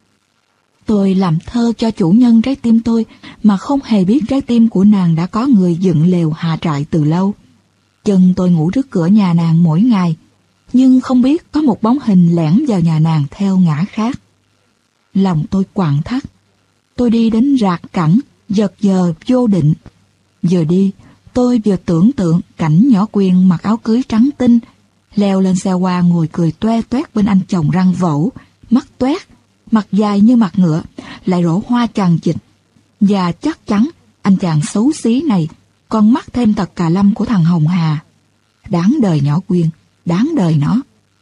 Tôi làm thơ cho chủ nhân trái tim tôi mà không hề biết trái tim của nàng đã có người dựng lều hạ trại từ lâu. Chân tôi ngủ trước cửa nhà nàng mỗi ngày, nhưng không biết có một bóng hình lẻn vào nhà nàng theo ngã khác. Lòng tôi quặn thắt. Tôi đi đến rạc cẳng, giật giờ vô định. Vừa đi, tôi vừa tưởng tượng cảnh nhỏ Quyên mặc áo cưới trắng tinh, leo lên xe hoa ngồi cười toe toét bên anh chồng răng vỗ, mắt toét, mặt dài như mặt ngựa, lại rổ hoa chằng chịt. Và chắc chắn anh chàng xấu xí này còn mắc thêm tật cà lâm của thằng Hồng Hà. Đáng đời nhỏ Quyên, đáng đời nó.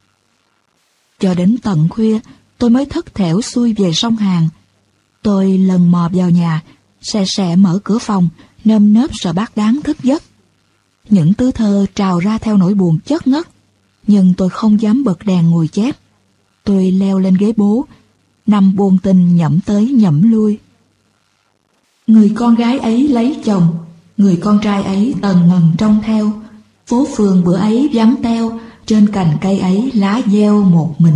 Cho đến tận khuya, tôi mới thất thểu xuôi về sông Hàn. Tôi lần mò vào nhà, sè mở cửa phòng, nơm nớp sợ bác Đáng thức giấc. Những tứ thơ trào ra theo nỗi buồn chất ngất, nhưng tôi không dám bật đèn ngồi chép. Tôi leo lên ghế bố, nằm buồn tình nhẩm tới nhẩm lui. Người con gái ấy lấy chồng, người con trai ấy tần ngần trông theo. Phố phường bữa ấy vắng teo, trên cành cây ấy lá gieo một mình.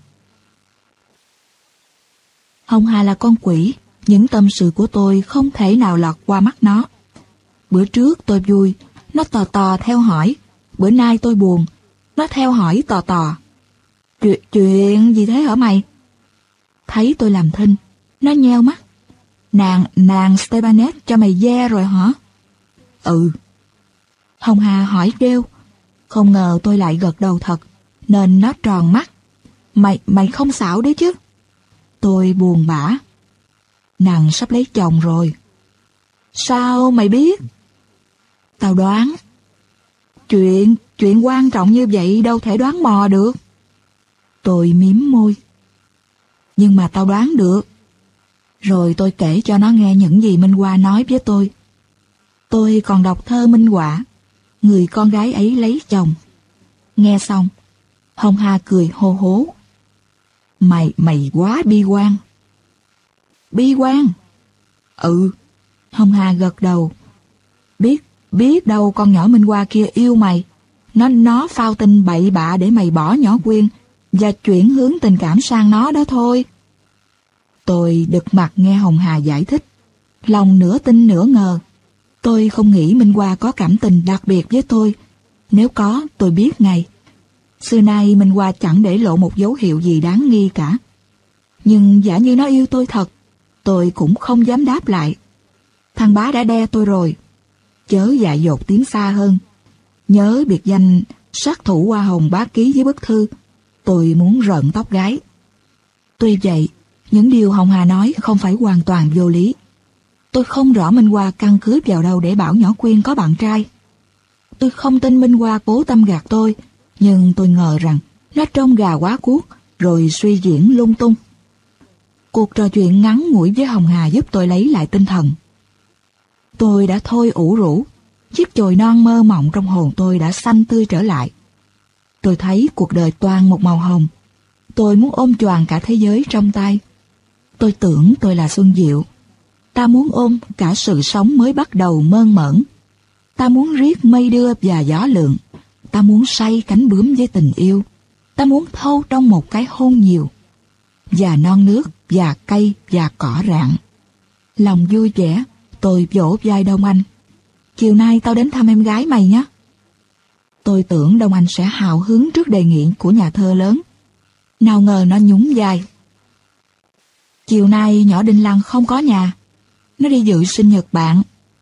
Hồng Hà là con quỷ, những tâm sự của tôi không thể nào lọt qua mắt nó. Bữa trước tôi vui, nó tò tò theo hỏi. Bữa nay tôi buồn, nó theo hỏi tò tò. Chuyện gì thế hả mày? Thấy tôi làm thinh, nó nheo mắt. Nàng Stepanet cho mày ve rồi hả? Ừ. Hồng Hà hỏi kêu. Không ngờ tôi lại gật đầu thật, nên nó tròn mắt. Mày không xạo đấy chứ? Tôi buồn bã. Nàng sắp lấy chồng rồi. Sao mày biết? Tao đoán. Chuyện quan trọng như vậy đâu thể đoán mò được. Tôi mím môi. Nhưng mà tao đoán được. Rồi tôi kể cho nó nghe những gì Minh Hoa nói với tôi. Tôi còn đọc thơ minh họa, người con gái ấy lấy chồng. Nghe xong, Hồng Hà cười hô hố. Mày quá bi quan. Bi quan? Ừ. Hồng Hà gật đầu. Biết đâu con nhỏ Minh Hoa kia yêu mày. Nó phao tin bậy bạ để mày bỏ nhỏ Quyên và chuyển hướng tình cảm sang nó đó thôi. Tôi đực mặt nghe Hồng Hà giải thích, lòng nửa tin nửa ngờ. Tôi không nghĩ Minh Hoa có cảm tình đặc biệt với tôi. Nếu có, tôi biết ngay. Xưa nay Minh Hoa chẳng để lộ một dấu hiệu gì đáng nghi cả. Nhưng giả như nó yêu tôi thật, tôi cũng không dám đáp lại. Thằng bá đã đe tôi rồi. Chớ dại dột tiếng xa hơn. Nhớ biệt danh sát thủ hoa hồng bá ký với bức thư. Tôi muốn rợn tóc gáy. Tuy vậy, những điều Hồng Hà nói không phải hoàn toàn vô lý. Tôi không rõ Minh Hoa căn cứ vào đâu để bảo nhỏ Quyên có bạn trai. Tôi không tin Minh Hoa cố tâm gạt tôi, nhưng tôi ngờ rằng nó trông gà quá cuốc rồi suy diễn lung tung. Cuộc trò chuyện ngắn ngủi với Hồng Hà giúp tôi lấy lại tinh thần. Tôi đã thôi ủ rũ, chiếc chồi non mơ mộng trong hồn tôi đã xanh tươi trở lại. Tôi thấy cuộc đời toàn một màu hồng. Tôi muốn ôm choàng cả thế giới trong tay. Tôi tưởng tôi là Xuân Diệu. Ta muốn ôm cả sự sống mới bắt đầu mơn mởn. Ta muốn riết mây đưa và gió lượn. Ta muốn say cánh bướm với tình yêu. Ta muốn thâu trong một cái hôn nhiều. Và non nước, và cây, và cỏ rạng. Lòng vui vẻ, tôi vỗ vai Đông Anh. Chiều nay tao đến thăm em gái mày nhé. Tôi tưởng Đông Anh sẽ hào hứng trước đề nghị của nhà thơ lớn. Nào ngờ nó nhún vai. Chiều nay nhỏ Đinh Lăng không có nhà. Nó đi dự sinh nhật bạn.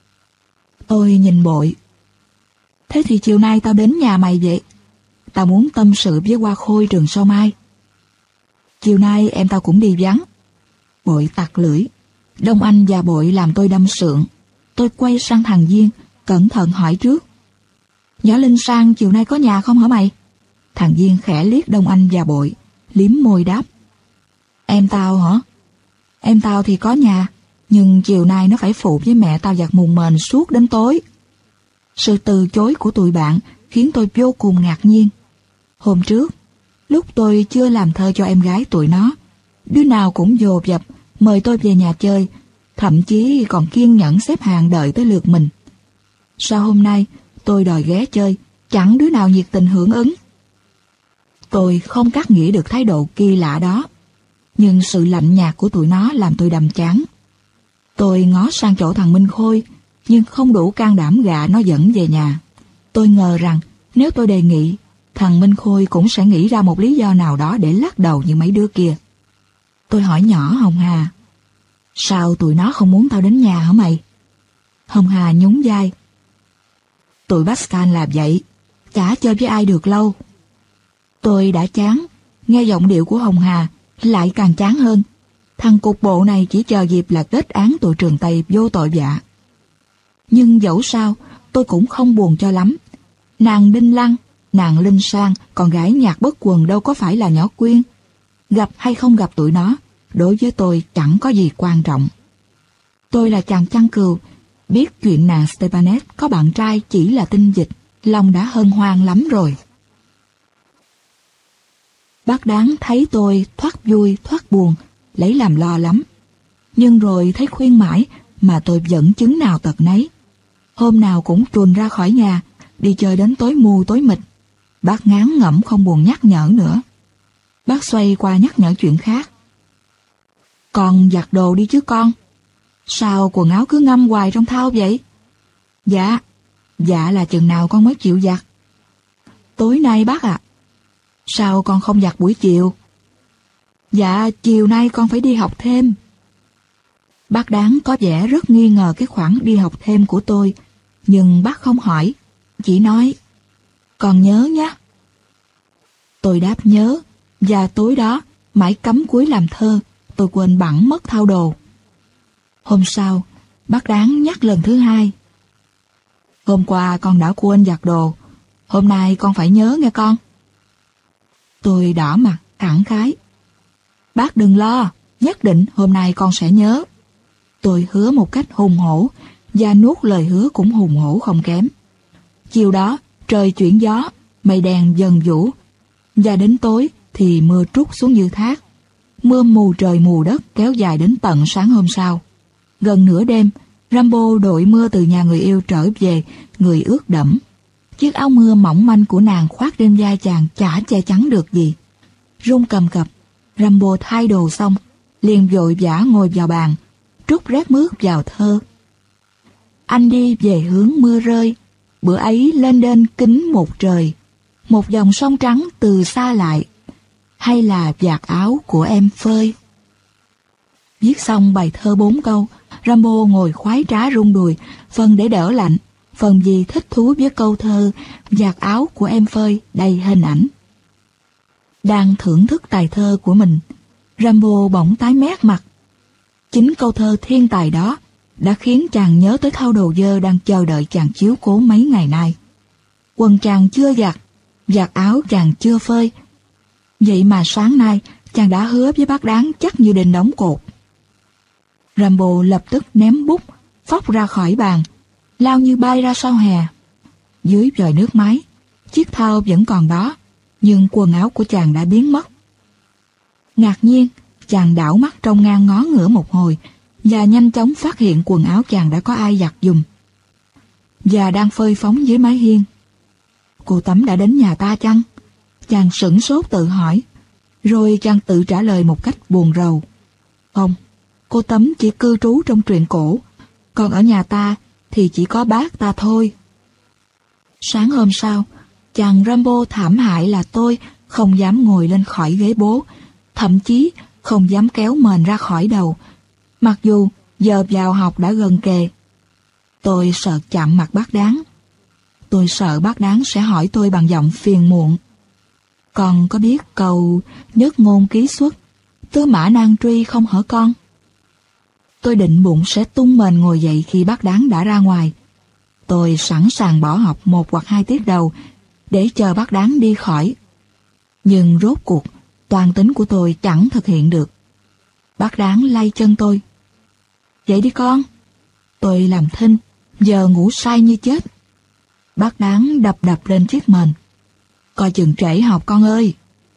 Tôi nhìn bội. Thế thì chiều nay tao đến nhà mày vậy. Tao muốn tâm sự với Hoa Khôi trường Sao Mai. Chiều nay em tao cũng đi vắng. Bội tặc lưỡi. Đông Anh và Bội làm tôi đâm sượng. Tôi quay sang thằng Duyên, cẩn thận hỏi trước. Nhỏ Linh Sang chiều nay có nhà không hả mày? Thằng Duyên khẽ liếc Đông Anh và Bội, liếm môi đáp. Em tao hả? Em tao thì có nhà, nhưng chiều nay nó phải phụ với mẹ tao giặt mùng mền suốt đến tối. Sự từ chối của tụi bạn khiến tôi vô cùng ngạc nhiên. Hôm trước, lúc tôi chưa làm thơ cho em gái tụi nó, đứa nào cũng dồn dập mời tôi về nhà chơi, thậm chí còn kiên nhẫn xếp hàng đợi tới lượt mình. Sao hôm nay tôi đòi ghé chơi, chẳng đứa nào nhiệt tình hưởng ứng. Tôi không cắt nghĩa được thái độ kỳ lạ đó, nhưng sự lạnh nhạt của tụi nó làm tôi đầm chán. Tôi ngó sang chỗ thằng Minh Khôi, nhưng không đủ can đảm gạ nó dẫn về nhà. Tôi ngờ rằng nếu tôi đề nghị, thằng Minh Khôi cũng sẽ nghĩ ra một lý do nào đó để lắc đầu như mấy đứa kia. Tôi hỏi nhỏ Hồng Hà. Sao tụi nó không muốn tao đến nhà hả mày? Hồng Hà nhún vai. Tụi Pascal làm vậy, chả chơi với ai được lâu. Tôi đã chán, nghe giọng điệu của Hồng Hà lại càng chán hơn. Thằng cục bộ này chỉ chờ dịp là kết án tụi Trường Tây vô tội vạ. Nhưng dẫu sao, tôi cũng không buồn cho lắm. Nàng Đinh Lăng, nàng Linh Sang, con gái nhạc bất quần đâu có phải là nhỏ Quyên. Gặp hay không gặp tụi nó, đối với tôi chẳng có gì quan trọng. Tôi là chàng chăn cừu, biết chuyện nàng Stepanet có bạn trai chỉ là tin dịch, lòng đã hân hoan lắm rồi. Bác Đáng thấy tôi thoát vui thoát buồn, lấy làm lo lắm. Nhưng rồi thấy khuyên mãi mà tôi vẫn chứng nào tật nấy. Hôm nào cũng truồn ra khỏi nhà, đi chơi đến tối mù tối mịt. Bác ngán ngẩm không buồn nhắc nhở nữa. Bác xoay qua nhắc nhở chuyện khác. Con giặt đồ đi chứ con. Sao quần áo cứ ngâm hoài trong thau vậy? Dạ là chừng nào con mới chịu giặt? Tối nay bác ạ. Sao con không giặt buổi chiều? Dạ chiều nay con phải đi học thêm. Bác Đáng có vẻ rất nghi ngờ cái khoản đi học thêm của tôi, nhưng bác không hỏi, chỉ nói con nhớ nhé. Tôi đáp nhớ, và tối đó mãi cắm cúi làm thơ, tôi quên bẵng mất thau đồ. Hôm sau, bác Đáng nhắc lần thứ hai. Hôm qua con đã quên giặt đồ, hôm nay con phải nhớ nghe con. Tôi đỏ mặt, khẳng khái. Bác đừng lo, nhất định hôm nay con sẽ nhớ. Tôi hứa một cách hùng hổ, và nuốt lời hứa cũng hùng hổ không kém. Chiều đó, trời chuyển gió, mây đen dần vũ, và đến tối thì mưa trút xuống như thác. Mưa mù trời mù đất kéo dài đến tận sáng hôm sau. Gần nửa đêm, Rambo đội mưa từ nhà người yêu trở về, người ướt đẫm. Chiếc áo mưa mỏng manh của nàng khoác trên vai chàng chả che chắn được gì. Run cầm cập, Rambo thay đồ xong, liền vội vã ngồi vào bàn, trút rét mướt vào thơ. Anh đi về hướng mưa rơi, bữa ấy lên đên kính một trời, một dòng sông trắng từ xa lại, hay là vạt áo của em phơi. Viết xong bài thơ 4 câu, Rambo ngồi khoái trá rung đùi, phần để đỡ lạnh, phần vì thích thú với câu thơ "Vạt áo của em phơi" đầy hình ảnh. Đang thưởng thức tài thơ của mình, Rambo bỗng tái mét mặt. Chính câu thơ thiên tài đó đã khiến chàng nhớ tới thao đồ dơ đang chờ đợi chàng chiếu cố mấy ngày nay. Quần chàng chưa giặt, vạt áo chàng chưa phơi. Vậy mà sáng nay chàng đã hứa với bác Đáng chắc như đinh đóng cột. Rambo lập tức ném bút, phóc ra khỏi bàn, lao như bay ra sau hè. Dưới vòi nước máy, chiếc thao vẫn còn đó, nhưng quần áo của chàng đã biến mất. Ngạc nhiên, chàng đảo mắt trông ngang ngó ngửa một hồi, và nhanh chóng phát hiện quần áo chàng đã có ai giặt giùm, và đang phơi phóng dưới mái hiên. Cô Tấm đã đến nhà ta chăng? Chàng sửng sốt tự hỏi, rồi chàng tự trả lời một cách buồn rầu. Không, cô Tấm chỉ cư trú trong truyện cổ, còn ở nhà ta thì chỉ có bác ta thôi. Sáng hôm sau, chàng Rambo thảm hại là tôi không dám ngồi lên khỏi ghế bố, thậm chí không dám kéo mền ra khỏi đầu, mặc dù giờ vào học đã gần kề. Tôi sợ chạm mặt bác Đáng. Tôi sợ bác Đáng sẽ hỏi tôi bằng giọng phiền muộn: "Con có biết câu nhất ngôn ký xuất, tứ mã nan truy không hả con?" Tôi định bụng sẽ tung mền ngồi dậy khi bác Đáng đã ra ngoài. Tôi sẵn sàng bỏ học 1 hoặc 2 tiết đầu để chờ bác Đáng đi khỏi. Nhưng rốt cuộc, toan tính của tôi chẳng thực hiện được. Bác Đáng lay chân tôi: "Dậy đi con." Tôi làm thinh, giờ ngủ say như chết. Bác Đáng đập đập lên chiếc mền: "Coi chừng trễ học con ơi."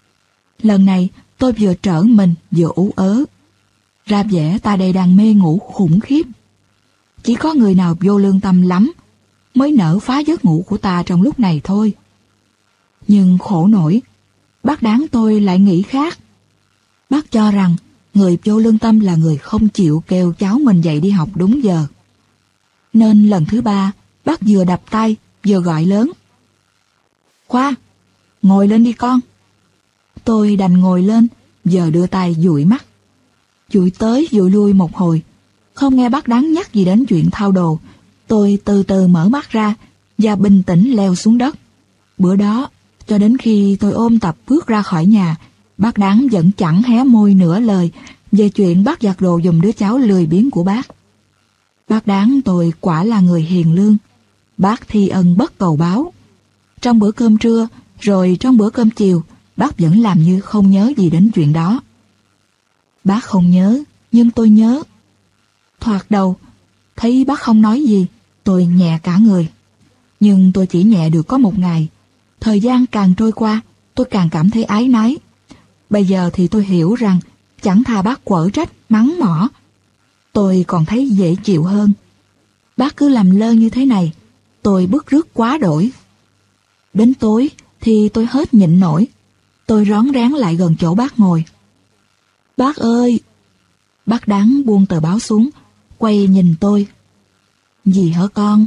Lần này tôi vừa trở mình vừa ú ớ. Ra vẻ ta đây đang mê ngủ khủng khiếp. Chỉ có người nào vô lương tâm lắm mới nỡ phá giấc ngủ của ta trong lúc này thôi. Nhưng khổ nổi, bác Đáng tôi lại nghĩ khác. Bác cho rằng người vô lương tâm là người không chịu kêu cháu mình dậy đi học đúng giờ. Nên lần thứ 3, bác vừa đập tay vừa gọi lớn: "Khoa, ngồi lên đi con." Tôi đành ngồi lên, giờ đưa tay dụi mắt. Dụi tới dụi lui một hồi, không nghe bác Đáng nhắc gì đến chuyện thao đồ. Tôi từ từ mở mắt ra và bình tĩnh leo xuống đất. Bữa đó, cho đến khi tôi ôm tập bước ra khỏi nhà, bác Đáng vẫn chẳng hé môi nửa lời về chuyện bác giặt đồ giùm đứa cháu lười biếng của bác. Bác Đáng tôi quả là người hiền lương. Bác thi ân bất cầu báo. Trong bữa cơm trưa, rồi trong bữa cơm chiều, bác vẫn làm như không nhớ gì đến chuyện đó. Bác không nhớ, nhưng tôi nhớ. Thoạt đầu, thấy bác không nói gì, tôi nhẹ cả người. Nhưng tôi chỉ nhẹ được có 1 ngày. Thời gian càng trôi qua, tôi càng cảm thấy áy náy. Bây giờ thì tôi hiểu rằng chẳng thà bác quở trách, mắng mỏ, tôi còn thấy dễ chịu hơn. Bác cứ làm lơ như thế này, tôi bứt rứt quá đổi. Đến tối thì tôi hết nhịn nổi. Tôi rón rén lại gần chỗ bác ngồi. "Bác ơi!" Bác Đáng buông tờ báo xuống, quay nhìn tôi. "Gì hả con?"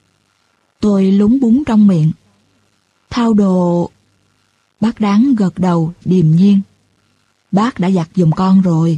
Tôi lúng búng trong miệng. "Thao đồ." Bác Đáng gật đầu điềm nhiên. "Bác đã giặt giùm con rồi."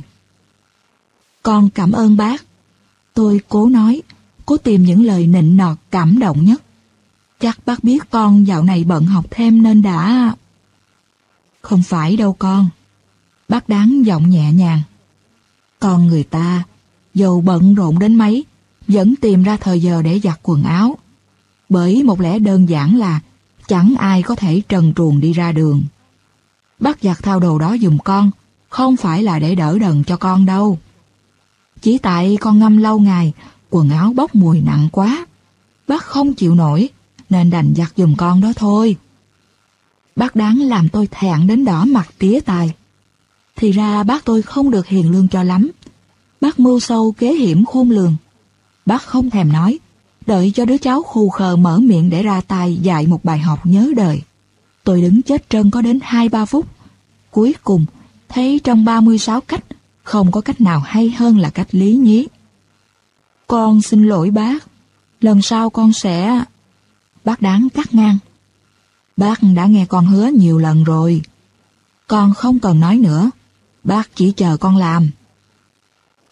"Con cảm ơn bác." Tôi cố nói, cố tìm những lời nịnh nọt cảm động nhất. "Chắc bác biết con dạo này bận học thêm nên đã..." "Không phải đâu con." Bác Đáng giọng nhẹ nhàng. "Con người ta, dầu bận rộn đến mấy, vẫn tìm ra thời giờ để giặt quần áo. Bởi một lẽ đơn giản là chẳng ai có thể trần truồng đi ra đường. Bác giặt thao đồ đó giùm con, không phải là để đỡ đần cho con đâu. Chỉ tại con ngâm lâu ngày, quần áo bốc mùi nặng quá. Bác không chịu nổi, nên đành giặt giùm con đó thôi." Bác Đáng làm tôi thẹn đến đỏ mặt tía tai. Thì ra bác tôi không được hiền lương cho lắm. Bác mưu sâu kế hiểm khôn lường. Bác không thèm nói, đợi cho đứa cháu khù khờ mở miệng để ra tay dạy một bài học nhớ đời. Tôi đứng chết trân có đến 2-3 phút. Cuối cùng, thấy trong 36 cách, không có cách nào hay hơn là cách lý nhí. "Con xin lỗi bác, lần sau con sẽ..." Bác Đáng cắt ngang. "Bác đã nghe con hứa nhiều lần rồi. Con không cần nói nữa, bác chỉ chờ con làm."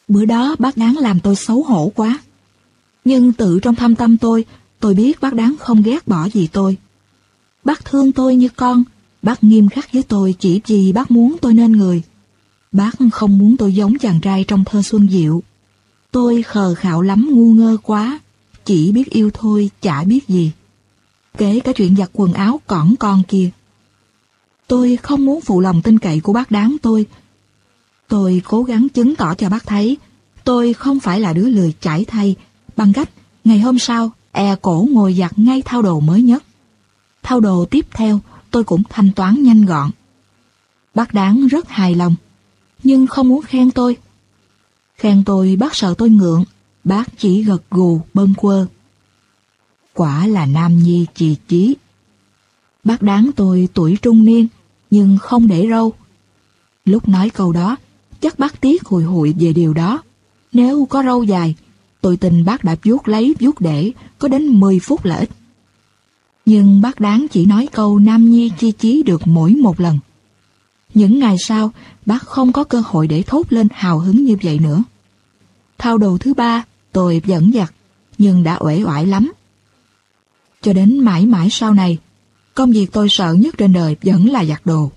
Bữa đó bác Đáng làm tôi xấu hổ quá. Nhưng tự trong thâm tâm tôi biết bác Đáng không ghét bỏ gì tôi. Bác thương tôi như con, bác nghiêm khắc với tôi chỉ vì bác muốn tôi nên người. Bác không muốn tôi giống chàng trai trong thơ Xuân Diệu. Tôi khờ khạo lắm, ngu ngơ quá, chỉ biết yêu thôi, chả biết gì. Kể cả chuyện giặt quần áo cỏn con kia. Tôi không muốn phụ lòng tin cậy của bác Đáng tôi. Tôi cố gắng chứng tỏ cho bác thấy tôi không phải là đứa lười chải thay, bằng cách ngày hôm sau cổ ngồi giặt ngay thao đồ mới nhất. Thao đồ tiếp theo tôi cũng thanh toán nhanh gọn. Bác Đáng rất hài lòng, nhưng không muốn khen tôi. Khen tôi bác sợ tôi ngượng, bác chỉ gật gù bâng quơ. Quả là nam nhi chì chí. Bác Đáng tôi tuổi trung niên, nhưng không để râu. Lúc nói câu đó, chắc bác tiếc hùi hụi về điều đó. Nếu có râu dài, tôi tin bác đã vuốt lấy vuốt để có đến 10 phút là ít. Nhưng bác Đáng chỉ nói câu nam nhi chi chí được mỗi một lần. Những ngày sau, bác không có cơ hội để thốt lên hào hứng như vậy nữa. Thao đồ thứ 3, tôi vẫn giặt, nhưng đã uể oải lắm. Cho đến mãi mãi sau này, công việc tôi sợ nhất trên đời vẫn là giặt đồ.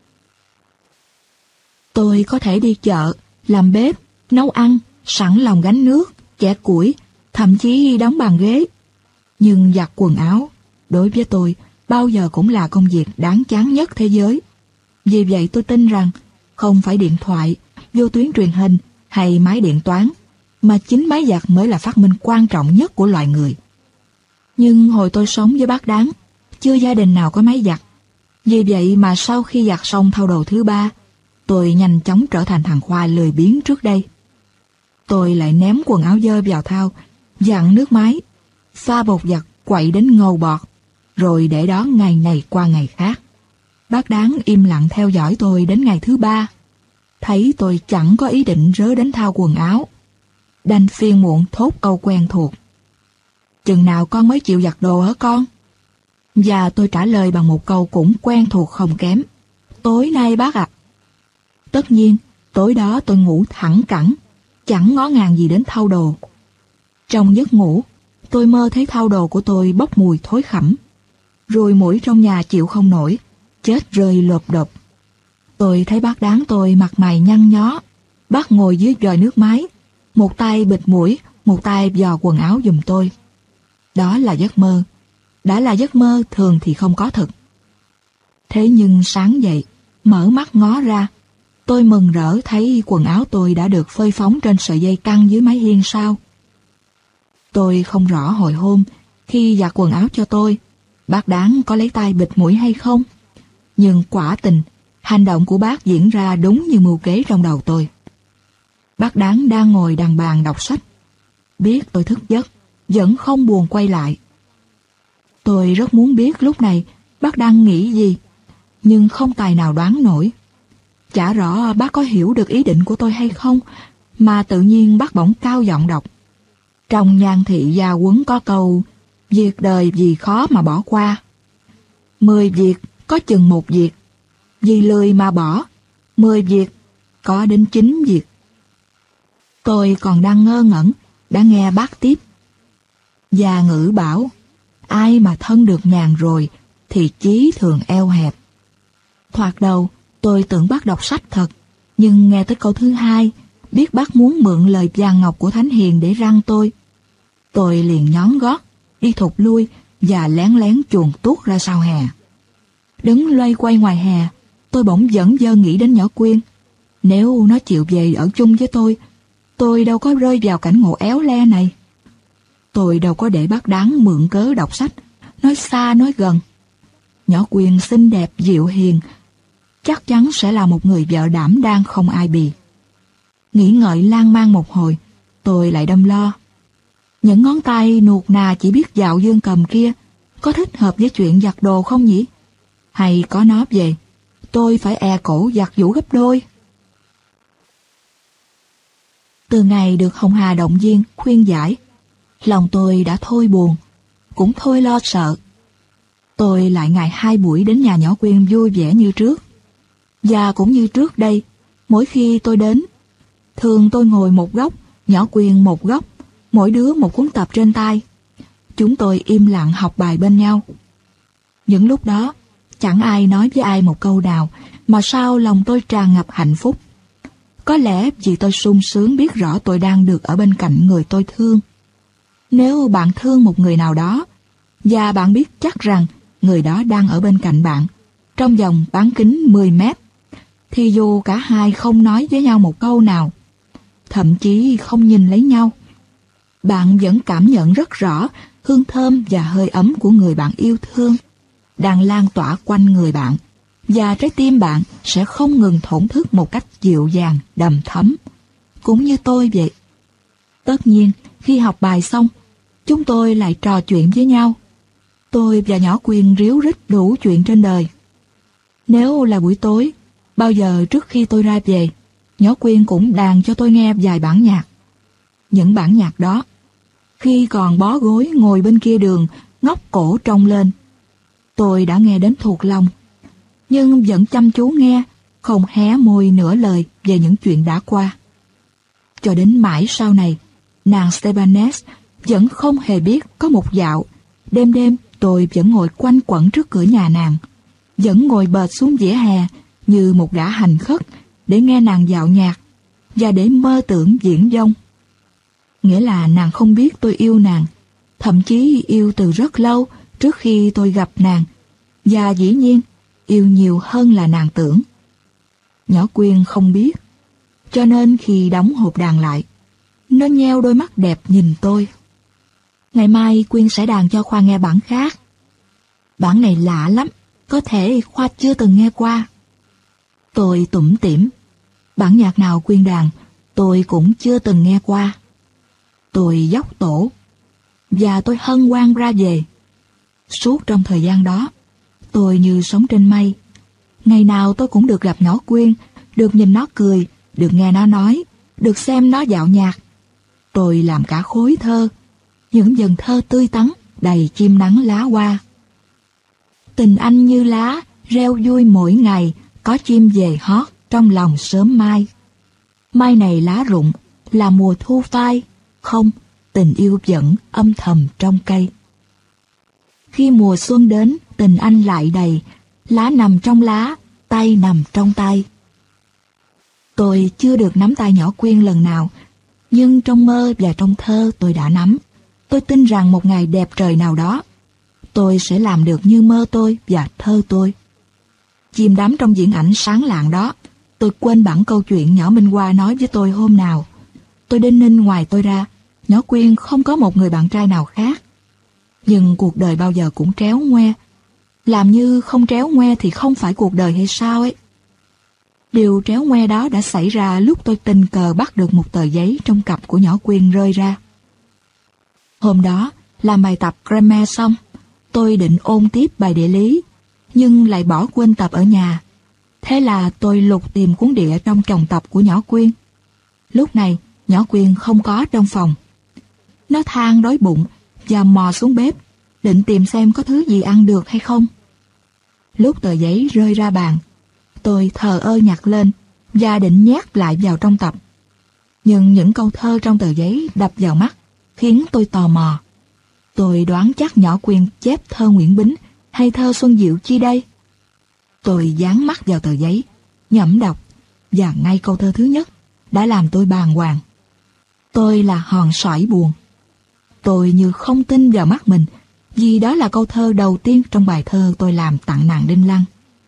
Tôi có thể đi chợ, làm bếp, nấu ăn, sẵn lòng gánh nước, chẻ củi, thậm chí đóng bàn ghế. Nhưng giặt quần áo, đối với tôi, bao giờ cũng là công việc đáng chán nhất thế giới. Vì vậy tôi tin rằng, không phải điện thoại, vô tuyến truyền hình hay máy điện toán, mà chính máy giặt mới là phát minh quan trọng nhất của loài người. Nhưng hồi tôi sống với bác Đáng, chưa gia đình nào có máy giặt. Vì vậy mà sau khi giặt xong thao đồ thứ 3, tôi nhanh chóng trở thành thằng Khoa lười biếng trước đây. Tôi lại ném quần áo dơ vào thao, dặn nước máy, pha bột giặt quậy đến ngầu bọt, rồi để đó ngày này qua ngày khác. Bác Đáng im lặng theo dõi tôi đến ngày thứ 3. Thấy tôi chẳng có ý định rớ đến thao quần áo, đành phiền muộn thốt câu quen thuộc. Chừng nào con mới chịu giặt đồ hả con? Và tôi trả lời bằng một câu cũng quen thuộc không kém. Tối nay bác ạ. Tất nhiên, tối đó tôi ngủ thẳng cẳng, chẳng ngó ngàng gì đến thau đồ. Trong giấc ngủ, tôi mơ thấy thau đồ của tôi bốc mùi thối khẩm. Ruồi muỗi trong nhà chịu không nổi, chết rơi lộp độp. Tôi thấy bác Đáng tôi mặt mày nhăn nhó. Bác ngồi dưới vòi nước máy, một tay bịt mũi, một tay dò quần áo giùm tôi. Đó là giấc mơ. Đã là giấc mơ thường thì không có thực. Thế nhưng sáng dậy, mở mắt ngó ra, tôi mừng rỡ thấy quần áo tôi đã được phơi phóng trên sợi dây căng dưới mái hiên sau. Tôi không rõ hồi hôm, khi giặt quần áo cho tôi, bác Đáng có lấy tay bịt mũi hay không. Nhưng quả tình, hành động của bác diễn ra đúng như mưu kế trong đầu tôi. Bác Đáng đang ngồi đằng bàn đọc sách. Biết tôi thức giấc, vẫn không buồn quay lại. Tôi rất muốn biết lúc này bác đang nghĩ gì, nhưng không tài nào đoán nổi. Chả rõ bác có hiểu được ý định của tôi hay không, mà tự nhiên bác bỗng cao giọng đọc. Trong Nhan Thị Gia Huấn có câu, việc đời vì khó mà bỏ qua. 10 việc có chừng 1 việc, vì lười mà bỏ, 10 việc có đến 9 việc. Tôi còn đang ngơ ngẩn, đã nghe bác tiếp. Gia ngữ bảo, ai mà thân được nhàn rồi, thì chí thường eo hẹp. Thoạt đầu, tôi tưởng bác đọc sách thật, nhưng nghe tới câu thứ 2, biết bác muốn mượn lời vàng ngọc của Thánh Hiền để răn tôi. Tôi liền nhón gót, đi thụt lui và lén lén chuồn tuốt ra sau hè. Đứng loay quay ngoài hè, tôi bỗng dẩn dơ nghĩ đến nhỏ Quyên. Nếu nó chịu về ở chung với tôi đâu có rơi vào cảnh ngộ éo le này. Tôi đâu có để bác Đáng mượn cớ đọc sách, nói xa nói gần. Nhỏ Quyên xinh đẹp dịu hiền, chắc chắn sẽ là một người vợ đảm đang không ai bì. Nghĩ ngợi lan man một hồi, tôi lại đâm lo. Những ngón tay nuột nà chỉ biết dạo dương cầm kia, có thích hợp với chuyện giặt đồ không nhỉ? Hay có nó về, tôi phải cổ giặt giũ gấp đôi. Từ ngày được Hồng Hà động viên, khuyên giải, lòng tôi đã thôi buồn, cũng thôi lo sợ. Tôi lại ngày 2 buổi đến nhà nhỏ Quyên vui vẻ như trước. Và cũng như trước đây, mỗi khi tôi đến, Thường tôi ngồi một góc, nhỏ Quyên một góc, mỗi đứa một cuốn tập trên tay. Chúng tôi im lặng học bài bên nhau. Những lúc đó, chẳng ai nói với ai một câu nào, mà sao lòng tôi tràn ngập hạnh phúc. Có lẽ vì tôi sung sướng biết rõ tôi đang được ở bên cạnh người tôi thương. Nếu bạn thương một người nào đó, và bạn biết chắc rằng người đó đang ở bên cạnh bạn, trong vòng bán kính 10 mét, thì dù cả hai không nói với nhau một câu nào, thậm chí không nhìn lấy nhau, bạn vẫn cảm nhận rất rõ hương thơm và hơi ấm của người bạn yêu thương đang lan tỏa quanh người bạn, và trái tim bạn sẽ không ngừng thổn thức một cách dịu dàng, đầm thấm, cũng như tôi vậy. Tất nhiên, khi học bài xong, chúng tôi lại trò chuyện với nhau. Tôi và nhỏ Quyên ríu rít đủ chuyện trên đời. Nếu là buổi tối, bao giờ trước khi tôi ra về, nhỏ Quyên cũng đàn cho tôi nghe vài bản nhạc. Những bản nhạc đó, khi còn bó gối ngồi bên kia đường, ngóc cổ trông lên, tôi đã nghe đến thuộc lòng, nhưng vẫn chăm chú nghe, không hé môi nửa lời về những chuyện đã qua. Cho đến mãi sau này, nàng Stebanes vẫn không hề biết có một dạo, đêm đêm tôi vẫn ngồi quanh quẩn trước cửa nhà nàng, vẫn ngồi bệt xuống vỉa hè như một gã hành khất để nghe nàng dạo nhạc và để mơ tưởng viển vông. Nghĩa là nàng không biết tôi yêu nàng, thậm chí yêu từ rất lâu trước khi tôi gặp nàng, và dĩ nhiên yêu nhiều hơn là nàng tưởng. Nhỏ Quyên không biết, cho nên khi đóng hộp đàn lại, nó nheo đôi mắt đẹp nhìn tôi. Ngày mai Quyên sẽ đàn cho Khoa nghe bản khác. Bản này lạ lắm, có thể Khoa chưa từng nghe qua. Tôi tủm tỉm, bản nhạc nào Quyên đàn tôi cũng chưa từng nghe qua. Tôi dốc tổ, và tôi hân hoan ra về. Suốt trong thời gian đó, tôi như sống trên mây. Ngày nào tôi cũng được gặp nhỏ Quyên, được nhìn nó cười, được nghe nó nói, được xem nó dạo nhạc. Tôi làm cả khối thơ, những dần thơ tươi tắn, đầy chim nắng lá hoa. Tình anh như lá, reo vui mỗi ngày, có chim về hót trong lòng sớm mai. Mai này lá rụng, là mùa thu phai, không, tình yêu vẫn âm thầm trong cây. Khi mùa xuân đến, tình anh lại đầy, lá nằm trong lá, tay nằm trong tay. Tôi chưa được nắm tay nhỏ Quyên lần nào, nhưng trong mơ và trong thơ tôi đã nắm. Tôi tin rằng một ngày đẹp trời nào đó, tôi sẽ làm được như mơ tôi và thơ tôi. Chìm đắm trong diễn ảnh sáng lạng đó, tôi quên bẵng câu chuyện nhỏ Minh Hoa nói với tôi hôm nào. Tôi đinh ninh ngoài tôi ra, nhỏ Quyên không có một người bạn trai nào khác. Nhưng cuộc đời bao giờ cũng tréo ngoe. Làm như không tréo ngoe thì không phải cuộc đời hay sao ấy. Điều tréo ngoe đó đã xảy ra lúc tôi tình cờ bắt được một tờ giấy trong cặp của nhỏ Quyên rơi ra. Hôm đó, làm bài tập grammar xong, tôi định ôn tiếp bài địa lý, nhưng lại bỏ quên tập ở nhà. Thế là tôi lục tìm cuốn địa trong chồng tập của nhỏ Quyên. Lúc này, nhỏ Quyên không có trong phòng. Nó than đói bụng và mò xuống bếp, định tìm xem có thứ gì ăn được hay không. Lúc tờ giấy rơi ra bàn, tôi thờ ơ nhặt lên và định nhét lại vào trong tập. Nhưng những câu thơ trong tờ giấy đập vào mắt, khiến tôi tò mò. Tôi đoán chắc nhỏ Quyên chép thơ Nguyễn Bính hay thơ Xuân Diệu chi đây. Tôi dán mắt vào tờ giấy, nhẩm đọc, và ngay câu thơ thứ nhất đã làm tôi bàng hoàng. Tôi là hòn sỏi buồn. Tôi như không tin vào mắt mình, vì đó là câu thơ đầu tiên trong bài thơ tôi làm tặng nàng Đinh Lăng.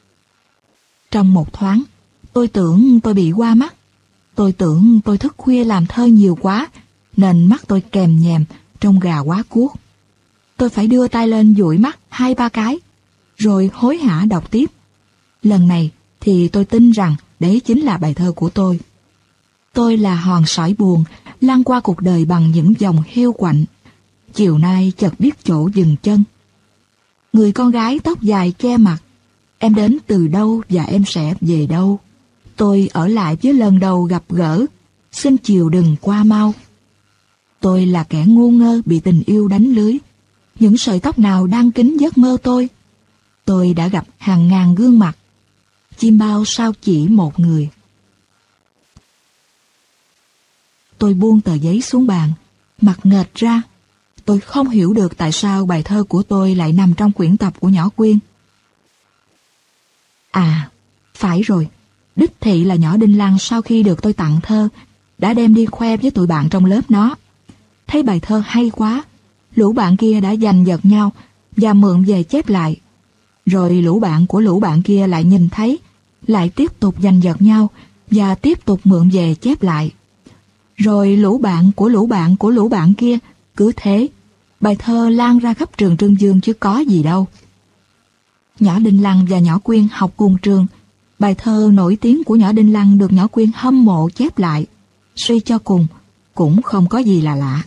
Trong một thoáng, tôi tưởng tôi bị qua mắt. Tôi tưởng tôi thức khuya làm thơ nhiều quá, nên mắt tôi kèm nhèm, trông gà quá cuốc. Tôi phải đưa tay lên dụi mắt 2-3 cái, rồi hối hả đọc tiếp. Lần này thì tôi tin rằng đấy chính là bài thơ của tôi. Tôi là hòn sỏi buồn, lăn qua cuộc đời bằng những dòng hiu quạnh. Chiều nay chợt biết chỗ dừng chân. Người con gái tóc dài che mặt, em đến từ đâu và em sẽ về đâu? Tôi ở lại với lần đầu gặp gỡ, xin chiều đừng qua mau. Tôi là kẻ ngu ngơ bị tình yêu đánh lưới. Những sợi tóc nào đang kín giấc mơ tôi? Tôi đã gặp hàng ngàn gương mặt, chim bao sao chỉ một người. Tôi buông tờ giấy xuống bàn, mặt nghệch ra. Tôi không hiểu được tại sao bài thơ của tôi lại nằm trong quyển tập của nhỏ Quyên. À, phải rồi, đích thị là nhỏ Đinh Lăng sau khi được tôi tặng thơ, đã đem đi khoe với tụi bạn trong lớp nó. Thấy bài thơ hay quá, lũ bạn kia đã giành giật nhau và mượn về chép lại. Rồi lũ bạn kia lại nhìn thấy, lại tiếp tục giành giật nhau và tiếp tục mượn về chép lại. Rồi lũ bạn kia, cứ thế, bài thơ lan ra khắp trường Trương Dương chứ có gì đâu. Nhỏ Đinh Lăng và nhỏ Quyên học cùng trường, bài thơ nổi tiếng của nhỏ Đinh Lăng được nhỏ Quyên hâm mộ chép lại. Suy cho cùng, cũng không có gì là lạ.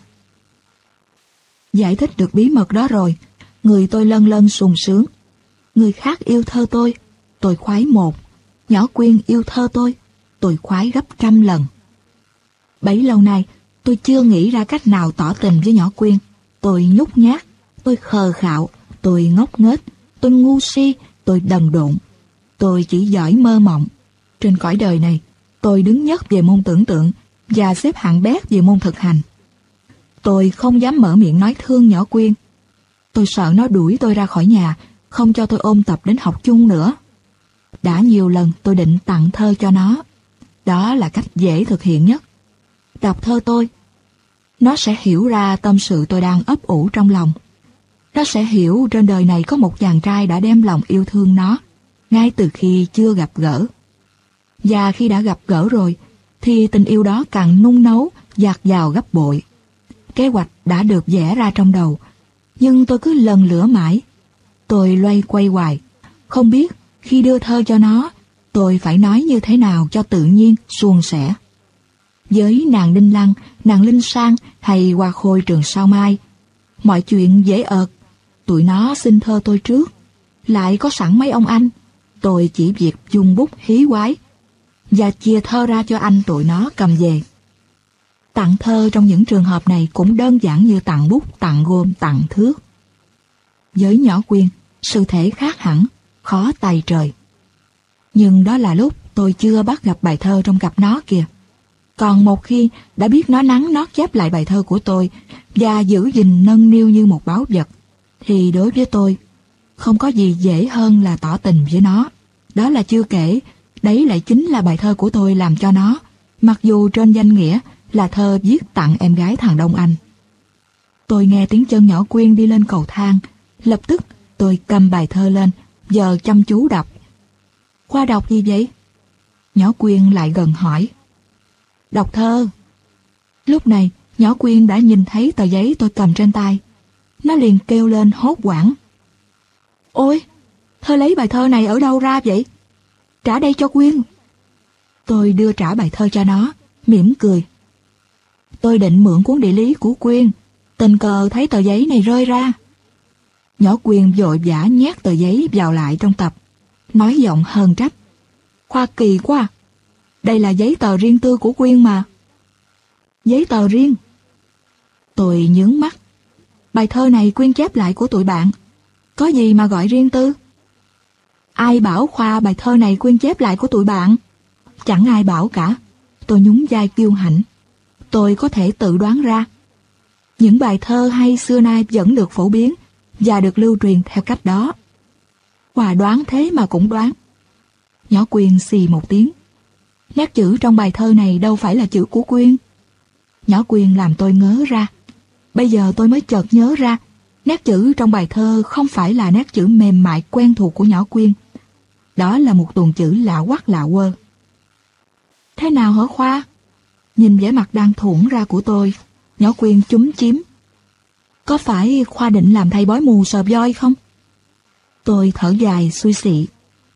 Giải thích được bí mật đó rồi, người tôi lân lân sung sướng. Người khác yêu thơ tôi khoái một. Nhỏ Quyên yêu thơ tôi khoái gấp 100 lần. Bấy lâu nay, tôi chưa nghĩ ra cách nào tỏ tình với nhỏ Quyên. Tôi nhút nhát, tôi khờ khạo, tôi ngốc nghếch, tôi ngu si, tôi đần độn. Tôi chỉ giỏi mơ mộng. Trên cõi đời này, tôi đứng nhất về môn tưởng tượng và xếp hạng bét về môn thực hành. Tôi không dám mở miệng nói thương nhỏ Quyên. Tôi sợ nó đuổi tôi ra khỏi nhà, không cho tôi ôn tập đến học chung nữa. Đã nhiều lần tôi định tặng thơ cho nó. Đó là cách dễ thực hiện nhất. Đọc thơ tôi, nó sẽ hiểu ra tâm sự tôi đang ấp ủ trong lòng. Nó sẽ hiểu trên đời này có một chàng trai đã đem lòng yêu thương nó, ngay từ khi chưa gặp gỡ. Và khi đã gặp gỡ rồi, thì tình yêu đó càng nung nấu, dạt dào gấp bội. Kế hoạch đã được vẽ ra trong đầu, nhưng tôi cứ lần lữa mãi. Tôi loay quay hoài, không biết khi đưa thơ cho nó, tôi phải nói như thế nào cho tự nhiên, suôn sẻ. Với nàng Đinh Lăng, nàng Linh Sang hay Hoa Khôi trường Sao Mai, mọi chuyện dễ ợt. Tụi nó xin thơ tôi trước, lại có sẵn mấy ông anh. Tôi chỉ việc dùng bút hí hoái và chia thơ ra cho anh tụi nó cầm về. Tặng thơ trong những trường hợp này cũng đơn giản như tặng bút, tặng gôm, tặng thước. Với nhỏ Quyên, sự thể khác hẳn, khó tay trời. Nhưng đó là lúc tôi chưa bắt gặp bài thơ trong cặp nó kìa. Còn một khi đã biết nó nắn nót chép lại bài thơ của tôi và giữ gìn nâng niu như một báu vật, thì đối với tôi, không có gì dễ hơn là tỏ tình với nó. Đó là chưa kể, đấy lại chính là bài thơ của tôi làm cho nó, mặc dù trên danh nghĩa là thơ viết tặng em gái thằng Đông Anh. Tôi nghe tiếng chân nhỏ Quyên đi lên cầu thang, lập tức tôi cầm bài thơ lên, giờ chăm chú đọc. Khoa đọc gì vậy? Nhỏ Quyên lại gần hỏi. Đọc thơ. Lúc này, nhỏ Quyên đã nhìn thấy tờ giấy tôi cầm trên tay. Nó liền kêu lên hốt hoảng. Ôi, thơ lấy bài thơ này ở đâu ra vậy? Trả đây cho Quyên. Tôi đưa trả bài thơ cho nó, mỉm cười. Tôi định mượn cuốn địa lý của Quyên, tình cờ thấy tờ giấy này rơi ra. Nhỏ Quyên vội vã nhét tờ giấy vào lại trong tập, nói giọng hờn trách. Khoa kỳ quá, đây là giấy tờ riêng tư của Quyên mà. Giấy tờ riêng? Tôi nhướng mắt. Bài thơ này Quyên chép lại của tụi bạn, có gì mà gọi riêng tư? Ai bảo Khoa bài thơ này Quyên chép lại của tụi bạn? Chẳng ai bảo cả. Tôi nhún vai kiêu hãnh. Tôi có thể tự đoán ra. Những bài thơ hay xưa nay vẫn được phổ biến và được lưu truyền theo cách đó. Khoa đoán thế mà cũng đoán. Nhỏ Quyên xì một tiếng. Nét chữ trong bài thơ này đâu phải là chữ của Quyên. Nhỏ Quyên làm tôi ngớ ra. Bây giờ tôi mới chợt nhớ ra, nét chữ trong bài thơ không phải là nét chữ mềm mại quen thuộc của nhỏ Quyên. Đó là một tuồng chữ lạ hoắc lạ quơ. Thế nào hả Khoa? Nhìn vẻ mặt đang thủng ra của tôi, nhỏ Quyên chúm chím. Có phải Khoa định làm thầy bói mù sờ voi không? Tôi thở dài xui xị.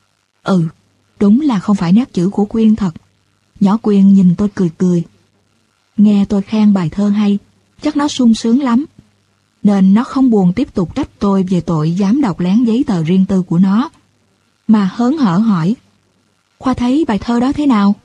Đúng là không phải nét chữ của Quyên thật. Nhỏ Quyên nhìn tôi cười cười. Nghe tôi khen bài thơ hay, chắc nó sung sướng lắm. Nên nó không buồn tiếp tục trách tôi về tội dám đọc lén giấy tờ riêng tư của nó, mà hớn hở hỏi. Khoa thấy bài thơ đó thế nào?